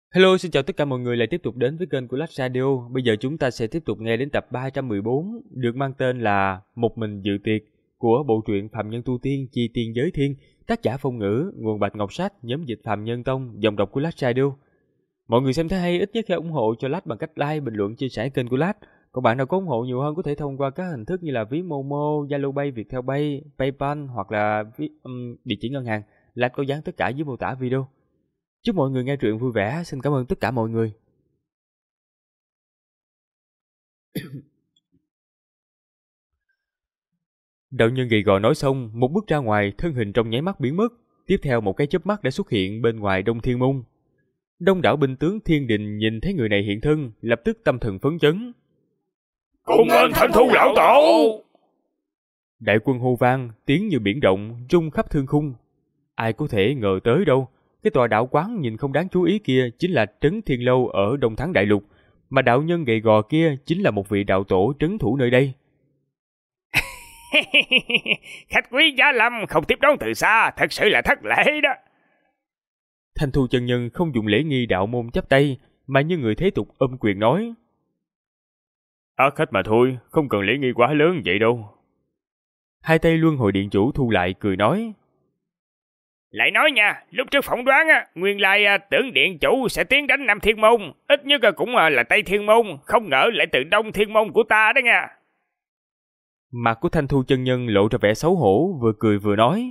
Hello, xin chào tất cả mọi người lại tiếp tục đến với kênh của Lách Radio. Bây giờ chúng ta sẽ tiếp tục nghe đến tập 314 được mang tên là Một mình dự tiệc của bộ truyện Phạm Nhân Tu Tiên Chi Tiên Giới Thiên, tác giả Phong Ngữ, nguồn Bạch Ngọc Sách, nhóm dịch Phạm Nhân Tông, dòng đọc của Lách Radio. Mọi người xem thấy hay ít nhất hãy ủng hộ cho Lách bằng cách like, bình luận, chia sẻ kênh của Lách. Còn bạn nào có ủng hộ nhiều hơn có thể thông qua các hình thức như là ví Momo, Zalo Pay, Viettel Pay, PayPal hoặc là địa chỉ ngân hàng. Lách có dán tất cả dưới mô tả video. Chúc mọi người nghe truyện vui vẻ, xin cảm ơn tất cả mọi người. Đạo nhân gầy gò nói xong, một bước ra ngoài, thân hình trong nháy mắt biến mất. Tiếp theo một cái chớp mắt đã xuất hiện bên ngoài Đông Thiên Môn. Đông đảo binh tướng Thiên Đình nhìn thấy người này hiện thân, lập tức tâm thần phấn chấn. Cùng lên Thanh Thu lão tổ! Đại quân hô vang, tiếng như biển động, rung khắp thương khung. Ai có thể ngờ tới đâu, cái tòa đạo quán nhìn không đáng chú ý kia chính là Trấn Thiên Lâu ở Đông Thắng Đại Lục, mà đạo nhân gầy gò kia chính là một vị đạo tổ trấn thủ nơi đây. Khách quý giá lâm không tiếp đón từ xa, thật sự là thất lễ đó. Thanh Thu chân nhân không dùng lễ nghi đạo môn chắp tay, mà như người thế tục ôm quyền nói: Khách mà thôi, không cần lễ nghi quá lớn vậy đâu. Hai tay Luân Hồi Điện Chủ thu lại cười nói: Lại nói nha, lúc trước phỏng đoán nguyên lai tưởng điện chủ sẽ tiến đánh Nam Thiên Môn, ít nhất cũng là Tây Thiên Môn, không ngờ lại từ Đông Thiên Môn của ta đó nha. Mặt của Thanh Thu chân nhân lộ ra vẻ xấu hổ, vừa cười vừa nói: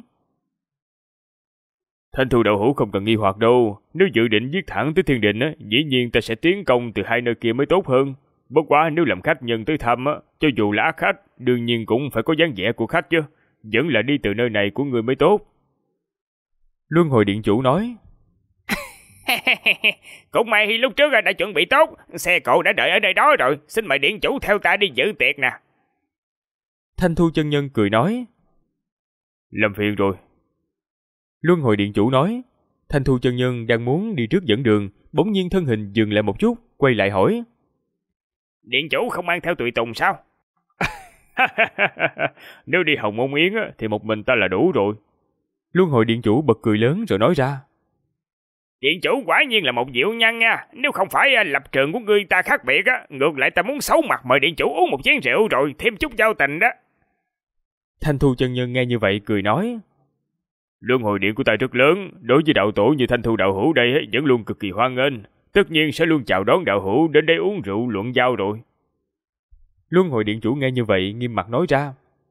Thanh Thu đạo hữu không cần nghi hoặc đâu, nếu dự định giết thẳng tới Thiên Đình dĩ nhiên ta sẽ tiến công từ hai nơi kia mới tốt hơn. Bất quá nếu làm khách nhân tới thăm cho dù là ác khách, đương nhiên cũng phải có dáng vẻ của khách chứ, vẫn là đi từ nơi này của người mới tốt. Luân Hồi Điện Chủ nói: Cũng may lúc trước đã chuẩn bị tốt, xe cộ đã đợi ở nơi đó rồi, xin mời điện chủ theo ta đi dự tiệc nè. Thanh Thu chân nhân cười nói: Làm phiền rồi. Luân Hồi Điện Chủ nói. Thanh Thu chân nhân đang muốn đi trước dẫn đường, bỗng nhiên thân hình dừng lại một chút, quay lại hỏi: Điện chủ không mang theo tùy tùng sao? Nếu đi Hồng Môn Yến thì một mình ta là đủ rồi. Luân Hồi Điện Chủ bật cười lớn rồi nói ra: Điện chủ quả nhiên là một diệu nhân nha. Nếu không phải lập trường của ngươi ta khác biệt ngược lại ta muốn xấu mặt mời điện chủ uống một chén rượu rồi thêm chút giao tình đó. Thanh Thu chân nhân nghe như vậy cười nói: Luân hồi điện của ta rất lớn, đối với đạo tổ như Thanh Thu đạo hữu đây vẫn luôn cực kỳ hoan nghênh, tất nhiên sẽ luôn chào đón đạo hữu đến đây uống rượu luận giao rồi. Luân Hồi Điện Chủ nghe như vậy nghiêm mặt nói ra: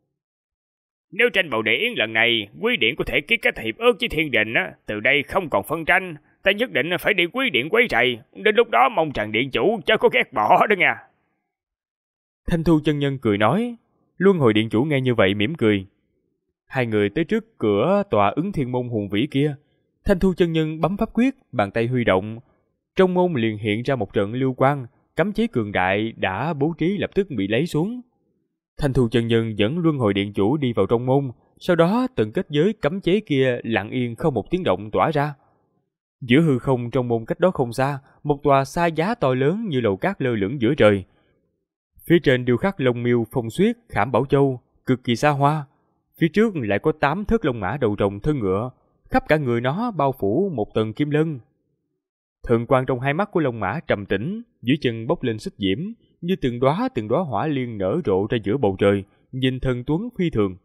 Nếu tranh bầu đệ yến lần này quý điện có thể ký kết hiệp ước với Thiên Đình từ đây không còn phân tranh, ta nhất định phải đi quý điện quấy rầy, đến lúc đó mong rằng điện chủ chớ có ghét bỏ đó nha. Thanh Thu chân nhân cười nói. Luân Hồi Điện Chủ nghe như vậy mỉm cười. Hai người tới trước cửa tòa Ứng Thiên Môn hùng vĩ kia. Thanh Thu chân nhân bấm pháp quyết, bàn tay huy động, trong môn liền hiện ra một trận lưu quang, cấm chế cường đại đã bố trí lập tức bị lấy xuống. Thanh Thu chân nhân dẫn Luân Hồi Điện Chủ đi vào trong môn, sau đó từng kết giới cấm chế kia lặng yên không một tiếng động tỏa ra. Giữa hư không trong môn cách đó không xa, một tòa sa giá to lớn như lầu cát lơ lửng giữa trời. Phía trên điêu khắc lông miêu phong xuyết khảm bảo châu, cực kỳ xa hoa. Phía trước lại có 8 thớt lông mã đầu rồng thân ngựa, khắp cả người nó bao phủ một tầng kim lân. Thần quang trong hai mắt của lông mã trầm tĩnh, dưới chân bốc lên xích diễm, như từng đóa hỏa liên nở rộ ra giữa bầu trời, nhìn thần tuấn phi thường.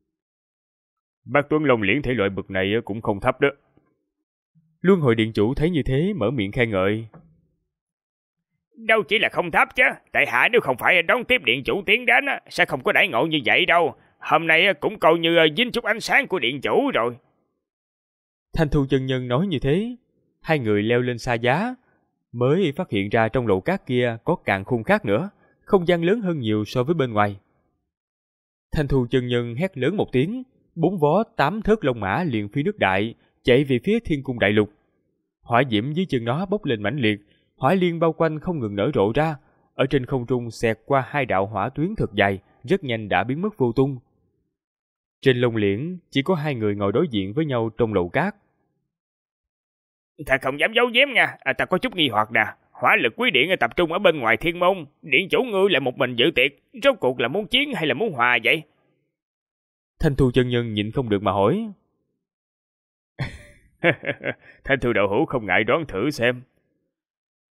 Bác Tuấn Long liễn thể loại bậc này cũng không thấp đó. Luân Hồi Điện Chủ thấy như thế mở miệng khen ngợi. Đâu chỉ là không thấp chứ, tại hạ nếu không phải đón tiếp điện chủ tiến đến sẽ không có đãi ngộ như vậy đâu. Hôm nay cũng coi như dính chút ánh sáng của điện chủ rồi. Thanh Thu chân nhân nói như thế, hai người leo lên sa giá, mới phát hiện ra trong lầu cát kia có càn khôn khác nữa, không gian lớn hơn nhiều so với bên ngoài. Thanh Thu chân nhân hét lớn một tiếng, 4 vó 8 thớt lông mã liền phi nước đại, chạy về phía Thiên Cung Đại Lục. Hỏa diễm dưới chân nó bốc lên mãnh liệt, hỏa liên bao quanh không ngừng nở rộ ra, ở trên không trung xẹt qua 2 đạo hỏa tuyến thật dài, rất nhanh đã biến mất vô tung. Trên lông liễn chỉ có 2 người ngồi đối diện với nhau trong lầu cát. Ta không dám giấu giếm nha, ta có chút nghi hoặc nè. Hỏa lực quý điện tập trung ở bên ngoài thiên môn, điện chủ ngươi lại một mình dự tiệc, rốt cuộc là muốn chiến hay là muốn hòa vậy? Thanh Thu chân nhân nhịn không được mà hỏi. Thanh Thu đạo hữu không ngại đoán thử xem.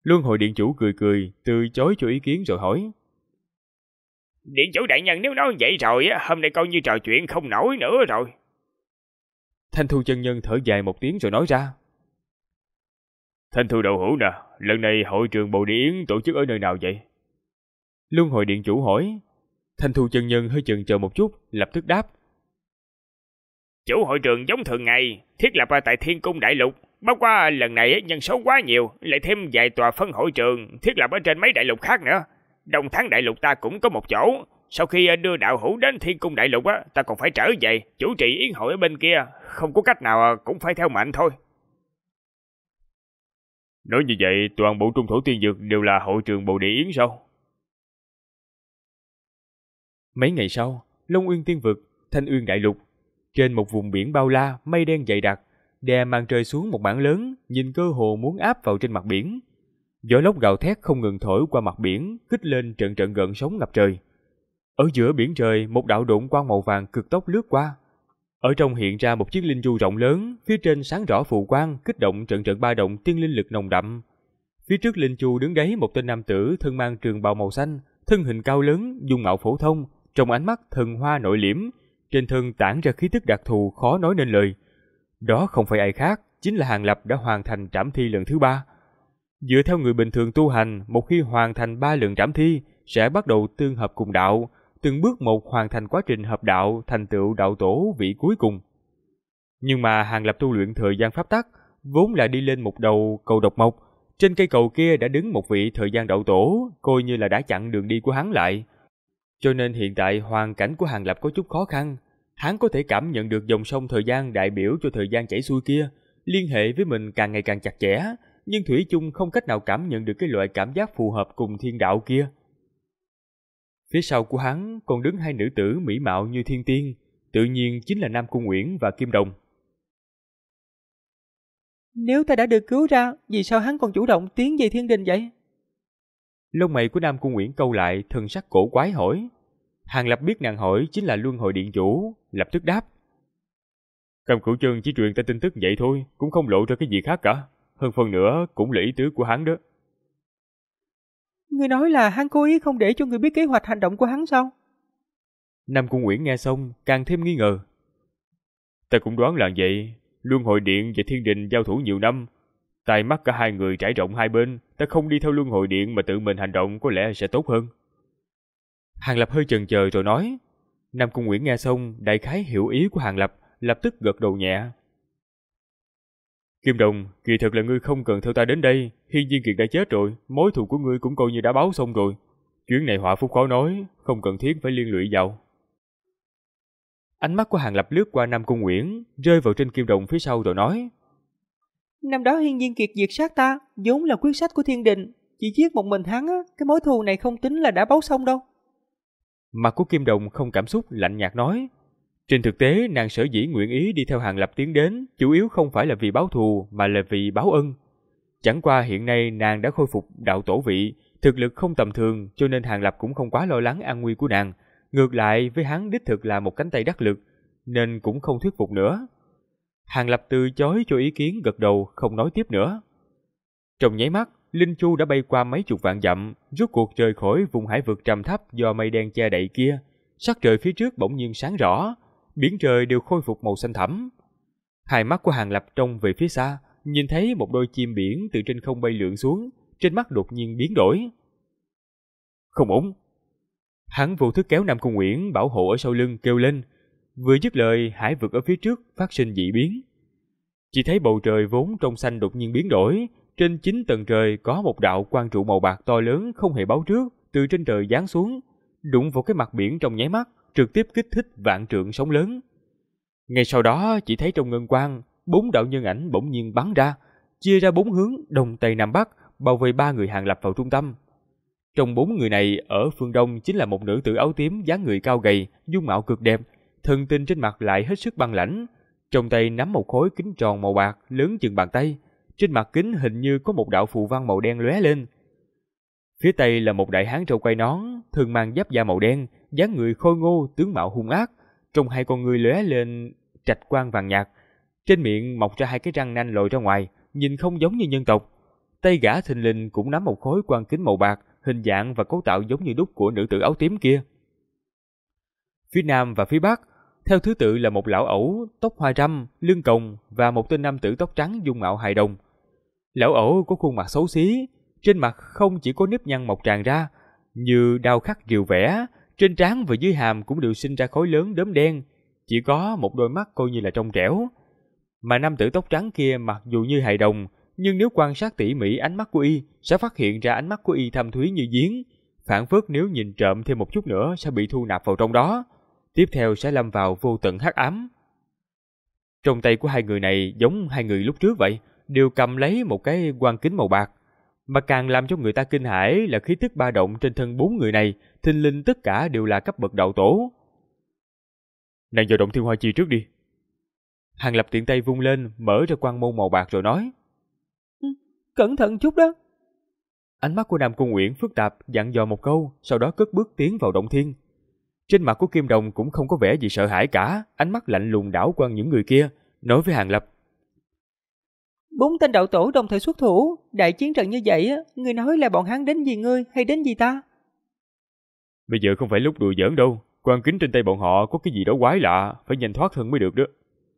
Luân hồi điện chủ cười cười, từ chối cho ý kiến rồi hỏi. Điện chủ đại nhân nếu nói vậy rồi, hôm nay coi như trò chuyện không nổi nữa rồi. Thanh Thu chân nhân thở dài một tiếng rồi nói ra. Thanh Thu đạo hữu nè, lần này hội trường Bồ Đề Yến tổ chức ở nơi nào vậy? Luân hồi điện chủ hỏi. Thanh Thu chân nhân hơi chần chờ một chút, lập tức đáp. Chủ hội trường giống thường ngày, thiết lập tại Thiên Cung Đại Lục. Bất qua lần này nhân số quá nhiều, lại thêm vài tòa phân hội trường thiết lập ở trên mấy đại lục khác nữa. Đông Thắng Đại Lục ta cũng có một chỗ. Sau khi đưa đạo hữu đến Thiên Cung Đại Lục, ta còn phải trở về chủ trì yến hội ở bên kia. Không có cách nào cũng phải theo mệnh thôi. Nói như vậy, toàn bộ Trung Thổ Tiên Dược đều là hội trường Bồ Đề Yến sao? Mấy ngày sau, Long Uyên Tiên Vực, Thanh Uyên Đại Lục, trên một vùng biển bao la, mây đen dày đặc, đè màn trời xuống một mảng lớn, nhìn cơ hồ muốn áp vào trên mặt biển. Gió lốc gào thét không ngừng thổi qua mặt biển, kích lên trận trận gợn sóng ngập trời. Ở giữa biển trời, một đạo độn quang màu vàng cực tốc lướt qua. Ở trong hiện ra một chiếc linh chu rộng lớn, phía trên sáng rõ phù quang, kích động trận trận ba động tiên linh lực nồng đậm. Phía trước linh chu đứng đấy một tên nam tử thân mang trường bào màu xanh, thân hình cao lớn, dung mạo phổ thông, trong ánh mắt thần hoa nội liễm, trên thân tản ra khí tức đặc thù khó nói nên lời. Đó không phải ai khác, chính là Hàn Lập đã hoàn thành trảm thi lần thứ 3. Dựa theo người bình thường tu hành, một khi hoàn thành 3 lần trảm thi, sẽ bắt đầu tương hợp cùng đạo, từng bước một hoàn thành quá trình hợp đạo, thành tựu đạo tổ vị cuối cùng. Nhưng mà Hàn Lập tu luyện thời gian pháp tắc, vốn là đi lên một đầu cầu độc mộc, trên cây cầu kia đã đứng một vị thời gian đạo tổ, coi như là đã chặn đường đi của hắn lại. Cho nên hiện tại hoàn cảnh của Hàn Lập có chút khó khăn, hắn có thể cảm nhận được dòng sông thời gian đại biểu cho thời gian chảy xuôi kia, liên hệ với mình càng ngày càng chặt chẽ, nhưng thủy chung không cách nào cảm nhận được cái loại cảm giác phù hợp cùng thiên đạo kia. Phía sau của hắn còn đứng 2 nữ tử mỹ mạo như thiên tiên, tự nhiên chính là Nam Cung Uyển và Kim Đồng. Nếu ta đã được cứu ra, vì sao hắn còn chủ động tiến về thiên đình vậy? Lông mày của Nam Cung Uyển câu lại, thần sắc cổ quái hỏi. Hàn Lập biết nàng hỏi chính là Luân Hồi Điện Chủ, lập tức đáp. Cầm Cửu Chân chỉ truyền ta tin tức vậy thôi, cũng không lộ ra cái gì khác cả. Hơn phần nữa cũng là ý tứ của hắn đó. Ngươi nói là hắn cố ý không để cho người biết kế hoạch hành động của hắn sao? Nam Cung Uyển nghe xong càng thêm nghi ngờ. Ta cũng đoán là vậy. Luân Hồi Điện và Thiên Đình giao thủ nhiều năm, tai mắt cả hai người trải rộng hai bên, ta không đi theo Luân Hồi Điện mà tự mình hành động có lẽ sẽ tốt hơn. Hàn Lập hơi chần chờ rồi nói. Nam Cung Uyển nghe xong đại khái hiểu ý của Hàn Lập, lập tức gật đầu nhẹ. Kim Đồng, kỳ thực là ngươi không cần theo ta đến đây, Hiên Viên Kiệt đã chết rồi, mối thù của ngươi cũng coi như đã báo xong rồi. Chuyến này họa phúc khó nói, không cần thiết phải liên lụy vào. Ánh mắt của Hàn Lập lướt qua Nam Cung Uyển, rơi vào trên Kim Đồng phía sau rồi nói. Năm đó Hiên Viên Kiệt diệt sát ta, vốn là quyết sách của thiên đình, chỉ giết một mình hắn, cái mối thù này không tính là đã báo xong đâu. Mặt của Kim Đồng không cảm xúc, lạnh nhạt nói. Trên thực tế, nàng sở dĩ nguyện ý đi theo Hàn Lập tiến đến, chủ yếu không phải là vì báo thù, mà là vì báo ân. Chẳng qua hiện nay nàng đã khôi phục đạo tổ vị, thực lực không tầm thường, cho nên Hàn Lập cũng không quá lo lắng an nguy của nàng. Ngược lại, với hắn đích thực là một cánh tay đắc lực, nên cũng không thuyết phục nữa. Hàn Lập từ chối cho ý kiến, gật đầu, không nói tiếp nữa. Trong nháy mắt, Linh Chu đã bay qua mấy chục vạn dặm, rốt cuộc rời khỏi vùng hải vực trầm thấp do mây đen che đậy kia. Sắc trời phía trước bỗng nhiên sáng rõ, biển trời đều khôi phục màu xanh thẳm. Hai mắt của Hàn Lập trông về phía xa, nhìn thấy một đôi chim biển từ trên không bay lượn xuống, trên mắt đột nhiên biến đổi. Không ổn. Hắn vô thức kéo Nam Cung Uyển bảo hộ ở sau lưng kêu lên. Vừa dứt lời, hải vực ở phía trước phát sinh dị biến. Chỉ thấy bầu trời vốn trong xanh đột nhiên biến đổi, trên 9 tầng trời có một đạo quang trụ màu bạc to lớn không hề báo trước, từ trên trời giáng xuống, đụng vào cái mặt biển trong nháy mắt, trực tiếp kích thích vạn trượng sóng lớn. Ngay sau đó chỉ thấy trong ngân quang, 4 đạo nhân ảnh bỗng nhiên bắn ra, chia ra 4 hướng đông tây nam bắc, bao vây 3 người Hàn Lập vào trung tâm. Trong 4 người này, ở phương đông chính là một nữ tử áo tím dáng người cao gầy, dung mạo cực đẹp, thần tinh trên mặt lại hết sức băng lãnh, trong tay nắm một khối kính tròn màu bạc lớn chừng bàn tay, trên mặt kính hình như có một đạo phù văn màu đen lóe lên. Phía tây là một đại hán râu quai nón, thường mang giáp da màu đen, dáng người khôi ngô, tướng mạo hung ác, trong hai con ngươi lóe lên trạch quang vàng nhạt, trên miệng mọc ra 2 cái răng nanh lồi ra ngoài, nhìn không giống như nhân tộc. tay gã thình lình cũng nắm một khối quan kính màu bạc, hình dạng và cấu tạo giống như đúc của nữ tử áo tím kia. Phía nam và phía bắc, theo thứ tự là một lão ẩu tóc hoa râm, lưng còng và một tên nam tử tóc trắng dung mạo hài đồng. Lão ẩu có khuôn mặt xấu xí, trên mặt không chỉ có nếp nhăn mọc tràn ra, như đao khắc rìu vẽ, trên trán và dưới hàm cũng đều sinh ra khối lớn đốm đen, chỉ có một đôi mắt coi như là trong trẻo. Mà nam tử tóc trắng kia mặc dù như hài đồng, nhưng nếu quan sát tỉ mỉ ánh mắt của y, sẽ phát hiện ra ánh mắt của y thâm thúy như giếng, phảng phất nếu nhìn trộm thêm một chút nữa sẽ bị thu nạp vào trong đó, tiếp theo sẽ lâm vào vô tận hắc ám. Trong tay của hai người này giống hai người lúc trước vậy, đều cầm lấy một cái quan kính màu bạc. Mà càng làm cho người ta kinh hãi là khí tức ba động trên thân bốn người này, thình lình tất cả đều là cấp bậc đạo tổ. Nàng vào động Thiên Hoa Chi trước đi. Hàng Lập tiện tay vung lên, mở ra quan môn màu bạc rồi nói. Cẩn thận chút đó. Ánh mắt của Nam Cung Uyển phức tạp, dặn dò một câu, sau đó cất bước tiến vào động thiên. Trên mặt của Kim Đồng cũng không có vẻ gì sợ hãi cả, ánh mắt lạnh lùng đảo qua những người kia, nói với Hàng Lập. 4 tên đạo tổ đồng thời xuất thủ, đại chiến trận như vậy, ngươi nói là bọn hắn đến vì ngươi hay đến vì ta? Bây giờ không phải lúc đùa giỡn đâu, quan kính trên tay bọn họ có cái gì đó quái lạ, phải nhanh thoát thân mới được đó.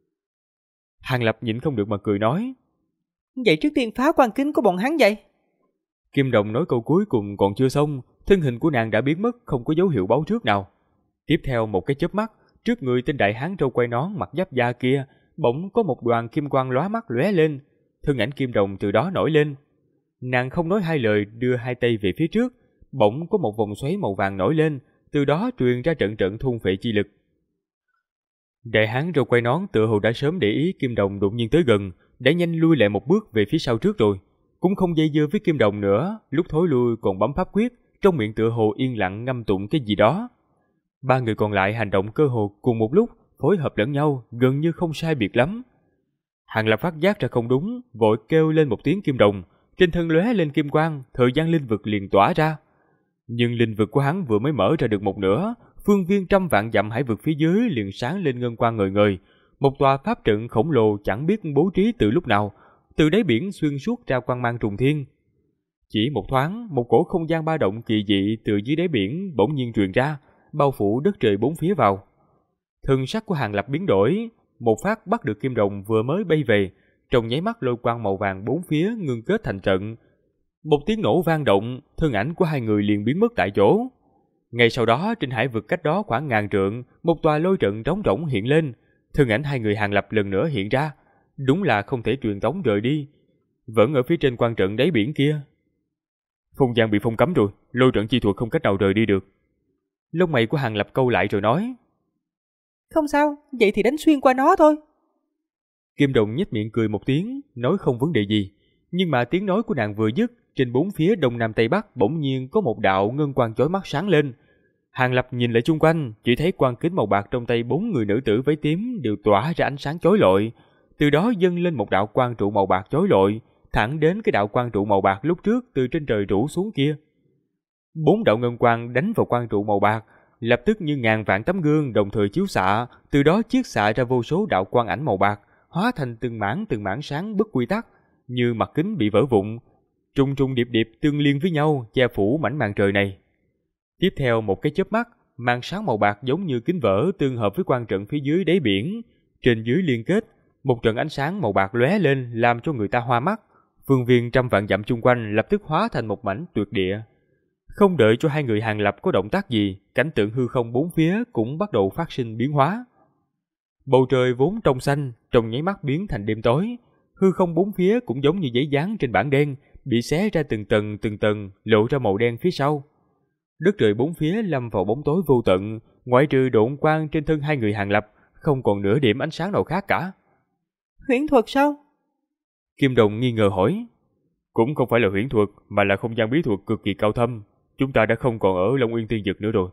Hàng Lập nhịn không được mà cười nói. Vậy trước tiên phá quan kính của bọn hắn vậy? Kim Đồng nói câu cuối cùng còn chưa xong, thân hình của nàng đã biến mất, không có dấu hiệu báo trước nào. Tiếp theo một cái chớp mắt, trước người tên đại hán râu quai nón mặc giáp da kia, bỗng có một đoàn kim quang lóa mắt lóe lên, thân ảnh Kim Đồng từ đó nổi lên. Nàng không nói hai lời, đưa hai tay về phía trước, bỗng có một vòng xoáy màu vàng nổi lên, từ đó truyền ra trận trận thôn phệ chi lực. Đại hán râu quai nón tựa hồ đã sớm để ý Kim Đồng đột nhiên tới gần, đã nhanh lui lại một bước về phía sau trước rồi, cũng không dây dưa với Kim Đồng nữa, lúc thối lui còn bấm pháp quyết, trong miệng tựa hồ yên lặng ngâm tụng cái gì đó. Ba người còn lại hành động cơ hồ cùng một lúc, phối hợp lẫn nhau, gần như không sai biệt lắm. Hàng Lập phát giác ra không đúng, vội kêu lên một tiếng Kim Đồng, trên thân lóe lên kim quang, thời gian linh vực liền tỏa ra. Nhưng linh vực của hắn vừa mới mở ra được một nửa, phương viên trăm vạn dặm hải vực phía dưới liền sáng lên ngân quang ngời ngời, một tòa pháp trận khổng lồ chẳng biết bố trí từ lúc nào, từ đáy biển xuyên suốt ra quang mang trùng thiên. Chỉ một thoáng, một cổ không gian ba động kỳ dị từ dưới đáy biển bỗng nhiên truyền ra, bao phủ đất trời bốn phía vào. Thân sắc của Hàng Lập biến đổi, một phát bắt được Kim Đồng vừa mới bay về, trong nháy mắt lôi quang màu vàng bốn phía ngưng kết thành trận. Một tiếng nổ vang động, thân ảnh của hai người liền biến mất tại chỗ. Ngay sau đó, trên hải vực cách đó khoảng 1000 trượng, một tòa lôi trận trống rỗng hiện lên, thân ảnh hai người Hàng Lập lần nữa hiện ra, đúng là không thể truyền tống rời đi, vẫn ở phía trên quan trận đáy biển kia. Không gian bị phong cấm rồi, lôi trận chi thuật không cách nào rời đi được. Lông mày của Hàng Lập câu lại rồi nói. Không sao, vậy thì đánh xuyên qua nó thôi. Kim Đồng nhếch miệng cười một tiếng, nói không vấn đề gì, nhưng mà tiếng nói của nàng vừa dứt, trên bốn phía đông nam tây bắc bỗng nhiên có một đạo ngân quang chói mắt sáng lên. Hàng Lập nhìn lại chung quanh, chỉ thấy quan kính màu bạc trong tay 4 người nữ tử váy tím đều tỏa ra ánh sáng chói lọi, từ đó dâng lên một đạo quang trụ màu bạc chói lọi, thẳng đến cái đạo quang trụ màu bạc lúc trước từ trên trời rủ xuống kia. 4 đạo ngân quang đánh vào quang trụ màu bạc, lập tức như ngàn vạn tấm gương đồng thời chiếu xạ, từ đó chiết xạ ra vô số đạo quang ảnh màu bạc, hóa thành từng mảng sáng bất quy tắc, như mặt kính bị vỡ vụn, trùng trùng điệp điệp tương liên với nhau, che phủ mảnh màn trời này. Tiếp theo một cái chớp mắt, màn sáng màu bạc giống như kính vỡ tương hợp với quan trận phía dưới đáy biển, trên dưới liên kết, một trận ánh sáng màu bạc lóe lên làm cho người ta hoa mắt, phương viên trăm vạn dặm chung quanh lập tức hóa thành một mảnh tuyệt địa. Không đợi cho hai người Hàng Lập có động tác gì, cảnh tượng hư không bốn phía cũng bắt đầu phát sinh biến hóa. Bầu trời vốn trong xanh, trong nháy mắt biến thành đêm tối, hư không bốn phía cũng giống như giấy dán trên bảng đen, bị xé ra từng tầng, lộ ra màu đen phía sau. Đất trời bốn phía lâm vào bóng tối vô tận, ngoại trừ độn quang trên thân hai người Hàng Lập, không còn nửa điểm ánh sáng nào khác cả. Huyễn thuật sao? Kim Đồng nghi ngờ hỏi. Cũng không phải là huyễn thuật, mà là không gian bí thuật cực kỳ cao thâm. Chúng ta đã không còn ở Long Uyên Tiên Dực nữa rồi.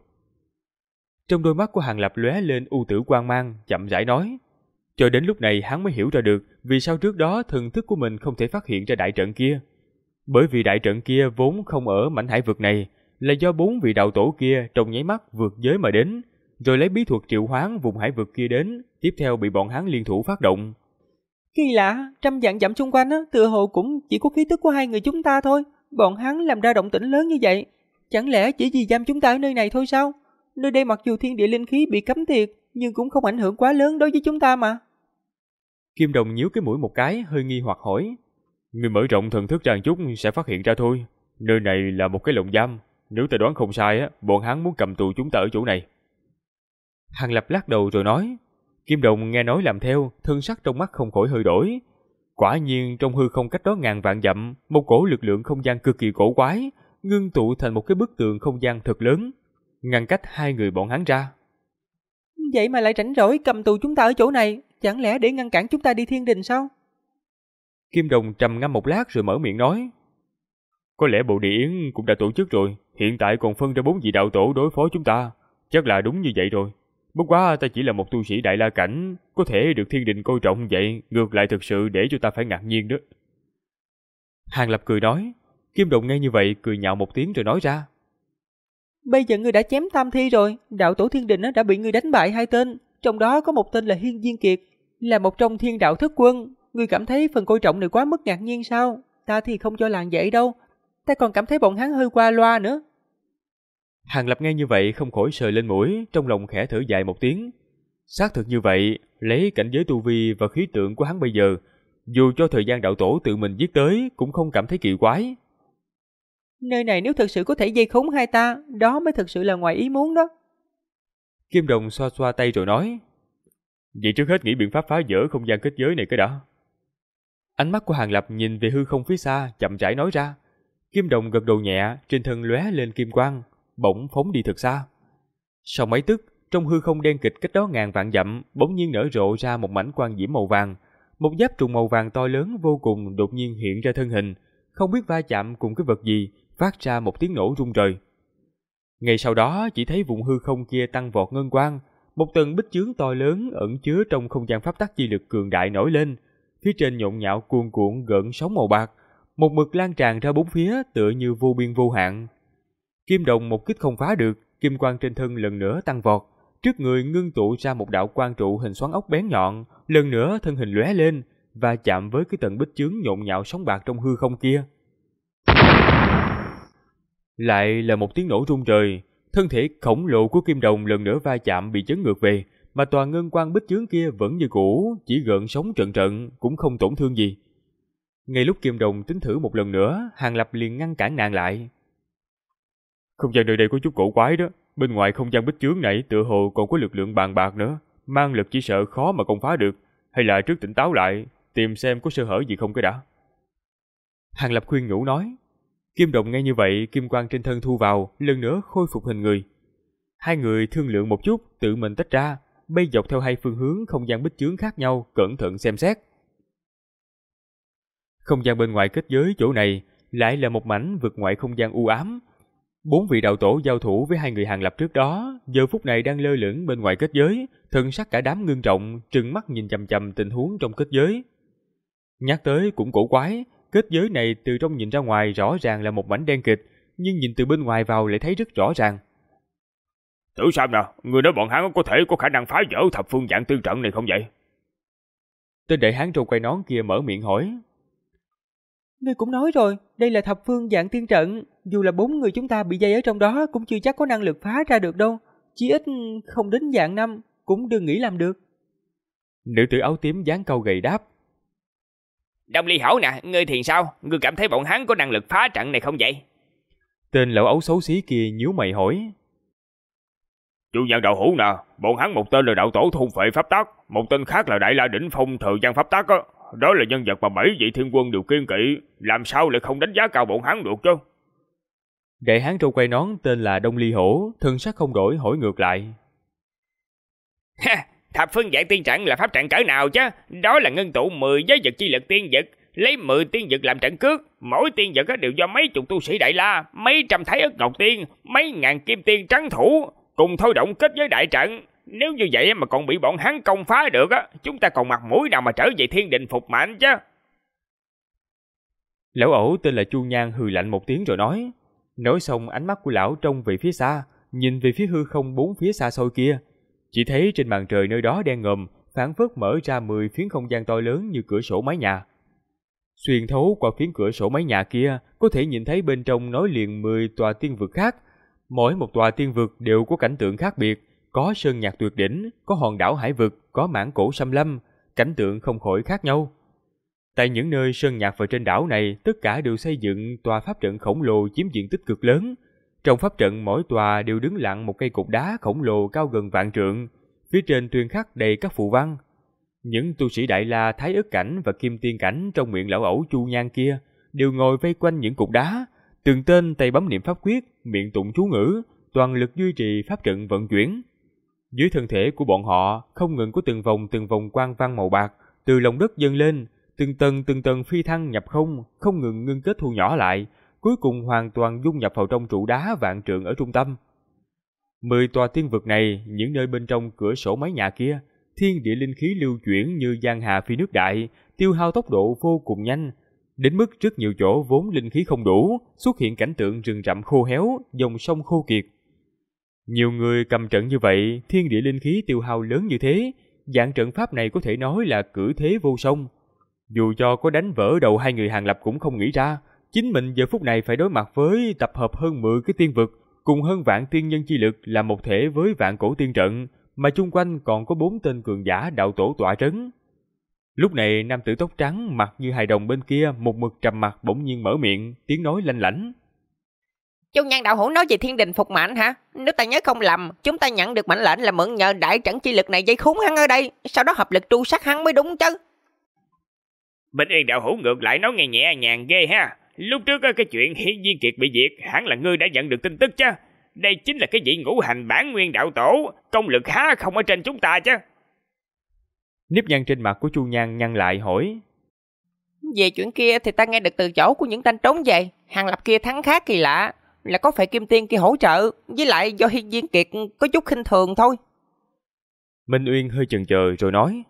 Trong đôi mắt của Hàng Lập lóe lên u tử quang mang, chậm rãi nói. Cho đến lúc này hắn mới hiểu ra được vì sao trước đó thần thức của mình không thể phát hiện ra đại trận kia. Bởi vì đại trận kia vốn không ở mảnh hải vực này, là do 4 vị đạo tổ kia trong nháy mắt vượt giới mà đến, rồi lấy bí thuật triệu hoán vùng hải vực kia đến, tiếp theo bị bọn hắn liên thủ phát động. Kỳ lạ, trăm vạn dặm xung quanh tựa hồ cũng chỉ có khí tức của hai người chúng ta thôi. Bọn hắn làm ra động tĩnh lớn như vậy, chẳng lẽ chỉ vì giam chúng ta ở nơi này thôi sao? Nơi đây mặc dù thiên địa linh khí bị cấm tiệt, nhưng cũng không ảnh hưởng quá lớn đối với chúng ta mà. Kim Đồng nhíu cái mũi một cái, hơi nghi hoặc hỏi. Người mở rộng thần thức ra một chút sẽ phát hiện ra thôi. Nơi này là một cái lồng giam. Nếu ta đoán không sai bọn hắn muốn cầm tù chúng ta ở chỗ này. Hàng Lập lắc đầu rồi nói. Kim Đồng nghe nói làm theo, thân sắc trong mắt không khỏi hơi đổi. Quả nhiên trong hư không cách đó ngàn vạn dặm, một cổ lực lượng không gian cực kỳ cổ quái, ngưng tụ thành một cái bức tường không gian thật lớn, ngăn cách hai người bọn hắn ra. Vậy mà lại rảnh rỗi cầm tù chúng ta ở chỗ này, chẳng lẽ để ngăn cản chúng ta đi thiên đình sao? Kim Đồng trầm ngâm một lát rồi mở miệng nói. Có lẽ bộ địa yến cũng đã tổ chức rồi, hiện tại còn phân ra 4 vị đạo tổ đối phó chúng ta. Chắc là đúng như vậy rồi. Bất quá ta chỉ là một tu sĩ đại la cảnh, có thể được thiên đình coi trọng vậy, ngược lại thực sự để cho ta phải ngạc nhiên đó. Hàng Lập cười nói. Kim Đồng nghe như vậy cười nhạo một tiếng rồi nói ra. Bây giờ ngươi đã chém tam thi rồi, đạo tổ thiên đình đã bị ngươi đánh bại 2 tên, trong đó có một tên là Hiên Viên Kiệt, là một trong thiên đạo thất quân. Ngươi cảm thấy phần coi trọng này quá mức ngạc nhiên sao? Ta thì không cho là vậy đâu, ta còn cảm thấy bọn hắn hơi qua loa nữa. Hàng Lập nghe như vậy không khỏi sờ lên mũi, trong lòng khẽ thở dài một tiếng. Xác thực như vậy, lấy cảnh giới tu vi và khí tượng của hắn bây giờ, dù cho thời gian đạo tổ tự mình giết tới cũng không cảm thấy kỳ quái. Nơi này nếu thực sự có thể dây khống hai ta, đó mới thực sự là ngoài ý muốn đó. Kim Đồng xoa xoa tay rồi nói. Vậy trước hết nghĩ biện pháp phá vỡ không gian kết giới này cái đã. Ánh mắt của Hàng Lập nhìn về hư không phía xa, chậm rãi nói ra. Kim Đồng gật đầu nhẹ, trên thân lóe lên kim quang, bỗng phóng đi thật xa. Sau mấy tức, trong hư không đen kịch cách đó ngàn vạn dặm, bỗng nhiên nở rộ ra một mảnh quang diễm màu vàng. Một giáp trùng màu vàng to lớn vô cùng đột nhiên hiện ra thân hình, không biết va chạm cùng cái vật gì, phát ra một tiếng nổ rung trời. Ngay sau đó chỉ thấy vùng hư không kia tăng vọt ngân quang, một tầng bích chướng to lớn ẩn chứa trong không gian pháp tắc chi lực cường đại nổi lên, phía trên nhộn nhạo cuồn cuộn gợn sóng màu bạc, một mực lan tràn ra bốn phía tựa như vô biên vô hạn. Kim Đồng một kích không phá được, kim quang trên thân lần nữa tăng vọt, trước người ngưng tụ ra một đạo quang trụ hình xoắn ốc bén nhọn, lần nữa thân hình lóe lên và chạm với cái tầng bích chướng nhộn nhạo sóng bạc trong hư không kia. Lại là một tiếng nổ rung trời, thân thể khổng lồ của Kim Đồng lần nữa va chạm bị chấn ngược về, mà toàn ngân quang bích chướng kia vẫn như cũ, chỉ gợn sóng trận trận, cũng không tổn thương gì. Ngay lúc Kim Đồng tính thử một lần nữa, Hàng Lập liền ngăn cản nàng lại. Không gian nơi đây có chút cổ quái đó, bên ngoài không gian bích chướng này tựa hồ còn có lực lượng bàn bạc nữa, mang lực chỉ sợ khó mà công phá được, hay là trước tỉnh táo lại, tìm xem có sơ hở gì không cái đã. Hàng Lập khuyên nhủ nói. Kim Đồng nghe như vậy, kim quang trên thân thu vào, lần nữa khôi phục hình người. Hai người thương lượng một chút, tự mình tách ra, bay dọc theo hai phương hướng không gian bích chướng khác nhau, cẩn thận xem xét. Không gian bên ngoài kết giới chỗ này lại là một mảnh vực ngoại không gian u ám. 4 vị đạo tổ giao thủ với hai người Hàng Lập trước đó, giờ phút này đang lơ lửng bên ngoài kết giới, thân sắc cả đám ngưng trọng, trừng mắt nhìn chằm chằm tình huống trong kết giới. Nhắc tới cũng cổ quái, kết giới này từ trong nhìn ra ngoài rõ ràng là một mảnh đen kịch, nhưng nhìn từ bên ngoài vào lại thấy rất rõ ràng. Tử sao nào, người nói bọn hắn có thể có khả năng phá vỡ thập phương vạn tiên trận này không vậy? Tên đại hán râu quai nón kia mở miệng hỏi. Ngươi cũng nói rồi, đây là thập phương vạn tiên trận, dù là 4 người chúng ta bị dây ở trong đó cũng chưa chắc có năng lực phá ra được đâu, chỉ ít không đến vạn năm, cũng đừng nghĩ làm được. Nữ tử áo tím dáng cau gầy đáp. Đông Ly Hổ nè, ngươi thì sao? Ngươi cảm thấy bọn hắn có năng lực phá trận này không vậy? Tên lão ấu xấu xí kia nhíu mày hỏi. Chủ nhân đạo hữu nè, bọn hắn một tên là đạo tổ thôn phệ pháp tắc, một tên khác là đại la đỉnh phong thời gian pháp tắc á. Đó là nhân vật mà 7 vị thiên quân đều kiên kỵ, làm sao lại không đánh giá cao bọn hắn được chứ? Đại hán râu quai nón tên là Đông Ly Hổ, thân sắc không đổi hỏi ngược lại. Ha, thập phương vạn tiên trận là pháp trận cỡ nào chứ? Đó là ngưng tụ 10 giới vật chi lực tiên vật, lấy 10 tiên vật làm trận cước, mỗi tiên vật đều do mấy chục tu sĩ đại la, mấy trăm thái ức ngọc tiên, mấy ngàn kim tiên trấn thủ, cùng thôi động kết giới đại trận. Nếu như vậy mà còn bị bọn hắn công phá được á, chúng ta còn mặt mũi nào mà trở về thiên đình phục mệnh chứ? Lão ẩu tên là Chu Nhan hừ lạnh một tiếng rồi nói. Nói xong ánh mắt của lão trông về phía xa, nhìn về phía hư không 4 phía xa xôi kia. Chỉ thấy trên màn trời nơi đó đen ngòm, phảng phất mở ra 10 phiến không gian to lớn như cửa sổ mái nhà. Xuyên thấu qua phiến cửa sổ mái nhà kia, có thể nhìn thấy bên trong nối liền 10 tòa tiên vực khác. Mỗi một tòa tiên vực đều có cảnh tượng khác biệt, có sơn nhạc tuyệt đỉnh, có hòn đảo hải vực, có mảng cổ xâm lâm, cảnh tượng không khỏi khác nhau. Tại những nơi sơn nhạc và trên đảo này, tất cả đều xây dựng tòa pháp trận khổng lồ chiếm diện tích cực lớn. Trong pháp trận mỗi tòa đều đứng lặng một cây cột đá khổng lồ cao gần vạn trượng, phía trên tuyên khắc đầy các phù văn. Những tu sĩ Đại La, Thái Ức cảnh và Kim Tiên cảnh trong miệng lão ẩu Chu Nhan kia đều ngồi vây quanh những cột đá, từng tên tay bấm niệm pháp quyết, miệng tụng chú ngữ, toàn lực duy trì pháp trận vận chuyển. Dưới thân thể của bọn họ không ngừng có từng vòng quang văn màu bạc từ lòng đất dâng lên, từng tầng phi thăng nhập không ngừng ngưng kết thu nhỏ lại, cuối cùng hoàn toàn dung nhập vào trong trụ đá vạn trượng ở trung tâm. 10 tòa tiên vực này, những nơi bên trong cửa sổ mái nhà kia, thiên địa linh khí lưu chuyển như giang hà phi nước đại, tiêu hao tốc độ vô cùng nhanh, đến mức rất nhiều chỗ vốn linh khí không đủ, xuất hiện cảnh tượng rừng rậm khô héo, dòng sông khô kiệt. Nhiều người cầm trận như vậy, thiên địa linh khí tiêu hao lớn như thế, dạng trận pháp này có thể nói là cử thế vô song. Dù cho có đánh vỡ đầu hai người Hàng Lập cũng không nghĩ ra, chính mình giờ phút này phải đối mặt với tập hợp hơn 10 cái tiên vực, cùng hơn vạn tiên nhân chi lực là một thể với vạn cổ tiên trận, mà chung quanh còn có 4 tên cường giả đạo tổ tọa trấn. Lúc này nam tử tóc trắng mặt như hài đồng bên kia một mực trầm mặt bỗng nhiên mở miệng, tiếng nói lanh lảnh. Chu Nhan đạo hữu nói về thiên đình phục mệnh hả? Nếu ta nhớ không lầm, chúng ta nhận được mệnh lệnh là mượn nhờ đại trận chi lực này dây khốn hắn ở đây, sau đó hợp lực tru sát hắn mới đúng chứ. Bình Yên đạo hữu ngược lại nói nghe nhẹ nhàng ghê ha. Lúc trước cái chuyện Hiên Viên Kiệt bị diệt, hẳn là ngươi đã nhận được tin tức chứ. Đây chính là cái vị ngũ hành bản nguyên đạo tổ, công lực há không ở trên chúng ta chứ. Nếp nhăn trên mặt của Chu Nhan nhăn lại hỏi. Về chuyện kia thì ta nghe được từ chỗ của những tên trốn về, Hàng Lập kia thắng khác kỳ lạ, là có phải Kim Tiên kia hỗ trợ, với lại do Hiên Viên Kiệt có chút khinh thường thôi. Minh Uyên hơi chần chờ rồi nói.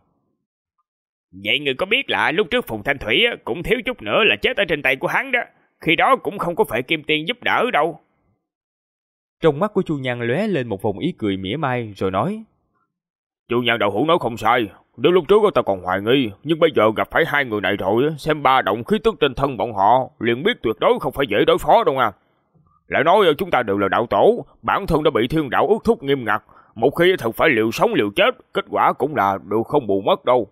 Vậy ngươi có biết là lúc trước Phùng Thanh Thủy cũng thiếu chút nữa là chết ở trên tay của hắn đó, khi đó cũng không có phải Kim Tiên giúp đỡ đâu. Trong mắt của Chu Nhan lóe lên một vòng ý cười mỉa mai rồi nói. Chu Nhan đạo hữu nói không sai, đến lúc trước ta còn hoài nghi, nhưng bây giờ gặp phải hai người này rồi, xem ba động khí tức trên thân bọn họ, liền biết tuyệt đối không phải dễ đối phó đâu nha. Lại nói chúng ta đều là đạo tổ, bản thân đã bị thiên đạo ước thúc nghiêm ngặt, một khi thật phải liều sống liều chết, kết quả cũng là đều không bù mất đâu.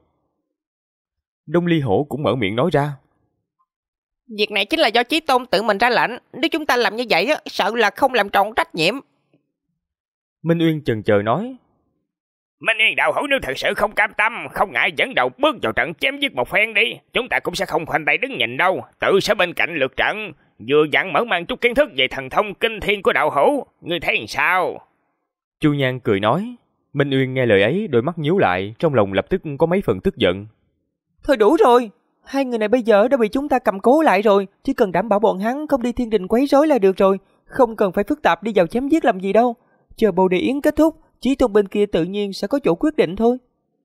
Đông Ly Hổ cũng mở miệng nói ra. Việc này chính là do Chí Tôn tự mình ra lệnh, nếu chúng ta làm như vậy sợ là không làm tròn trách nhiệm. Minh Uyên chần chờ nói. Minh Yên đạo hữu nếu thật sự không cam tâm, không ngại dẫn đầu bước vào trận chém giết một phen đi, chúng ta cũng sẽ không khoanh tay đứng nhìn đâu, tự sẽ bên cạnh lượt trận, vừa dặn mở mang chút kiến thức về thần thông kinh thiên của đạo hữu, ngươi thấy sao? Chu Nhan cười nói. Minh Uyên nghe lời ấy, đôi mắt nhíu lại, trong lòng lập tức có mấy phần tức giận. Thôi đủ rồi, hai người này bây giờ đã bị chúng ta cầm cố lại rồi, chỉ cần đảm bảo bọn hắn không đi thiên đình quấy rối là được rồi, không cần phải phức tạp đi vào chém giết làm gì đâu. Chờ bồ đề yến kết thúc, Chí Tôn bên kia tự nhiên sẽ có chỗ quyết định thôi.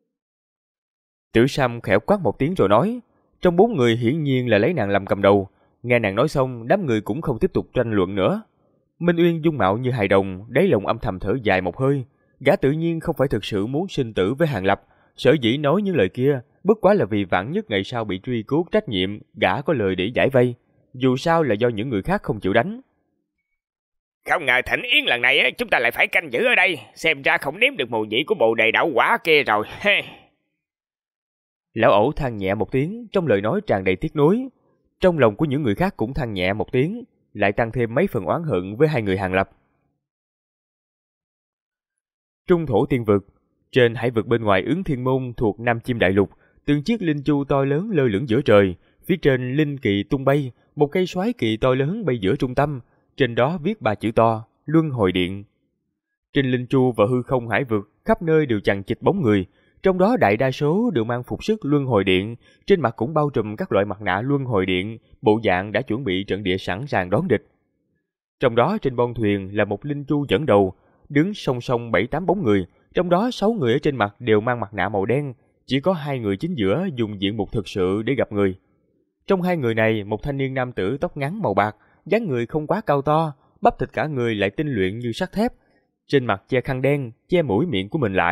Tử Sam khẽ quát một tiếng rồi nói. Trong 4 người hiển nhiên là lấy nàng làm cầm đầu. Nghe nàng nói xong, đám người cũng không tiếp tục tranh luận nữa. Minh Uyên dung mạo như hài đồng, đáy lòng âm thầm thở dài một hơi. Gã tự nhiên không phải thực sự muốn sinh tử với Hàng Lập, sở dĩ nói những lời kia bất quá là vì vạn nhất ngày sau bị truy cứu trách nhiệm, gã có lời để giải vây. Dù sao là do những người khác không chịu đánh. Không ngờ Thịnh Yến lần này chúng ta lại phải canh giữ ở đây, xem ra không nếm được mùi vị của bồ đề đảo quả kia rồi. Lão ẩu than nhẹ một tiếng, trong lời nói tràn đầy tiếc nuối. Trong lòng của những người khác cũng than nhẹ một tiếng, lại tăng thêm mấy phần oán hận với hai người Hàng Lập. Trung thổ tiên vực, trên hải vực bên ngoài Ứng Thiên Môn thuộc Nam Chiêm Đại Lục, từng chiếc linh chu to lớn lơ lửng giữa trời, phía trên linh kỳ tung bay, một cây soái kỳ to lớn bay giữa trung tâm, trên đó viết 3 chữ to: Luân Hồi Điện. Trên linh chu và hư không hải vực, khắp nơi đều chằng chịt bóng người, trong đó đại đa số đều mang phục sức Luân Hồi Điện, trên mặt cũng bao trùm các loại mặt nạ Luân Hồi Điện, bộ dạng đã chuẩn bị trận địa sẵn sàng đón địch. Trong đó trên bon thuyền là một linh chu dẫn đầu, đứng song song 7-8 bóng người, trong đó 6 người ở trên mặt đều mang mặt nạ màu đen, chỉ có 2 người chính giữa dùng diện mục thực sự để gặp người. Trong 2 người này, một thanh niên nam tử tóc ngắn màu bạc, dáng người không quá cao to, bắp thịt cả người lại tinh luyện như sắt thép, trên mặt che khăn đen, che mũi miệng của mình lại,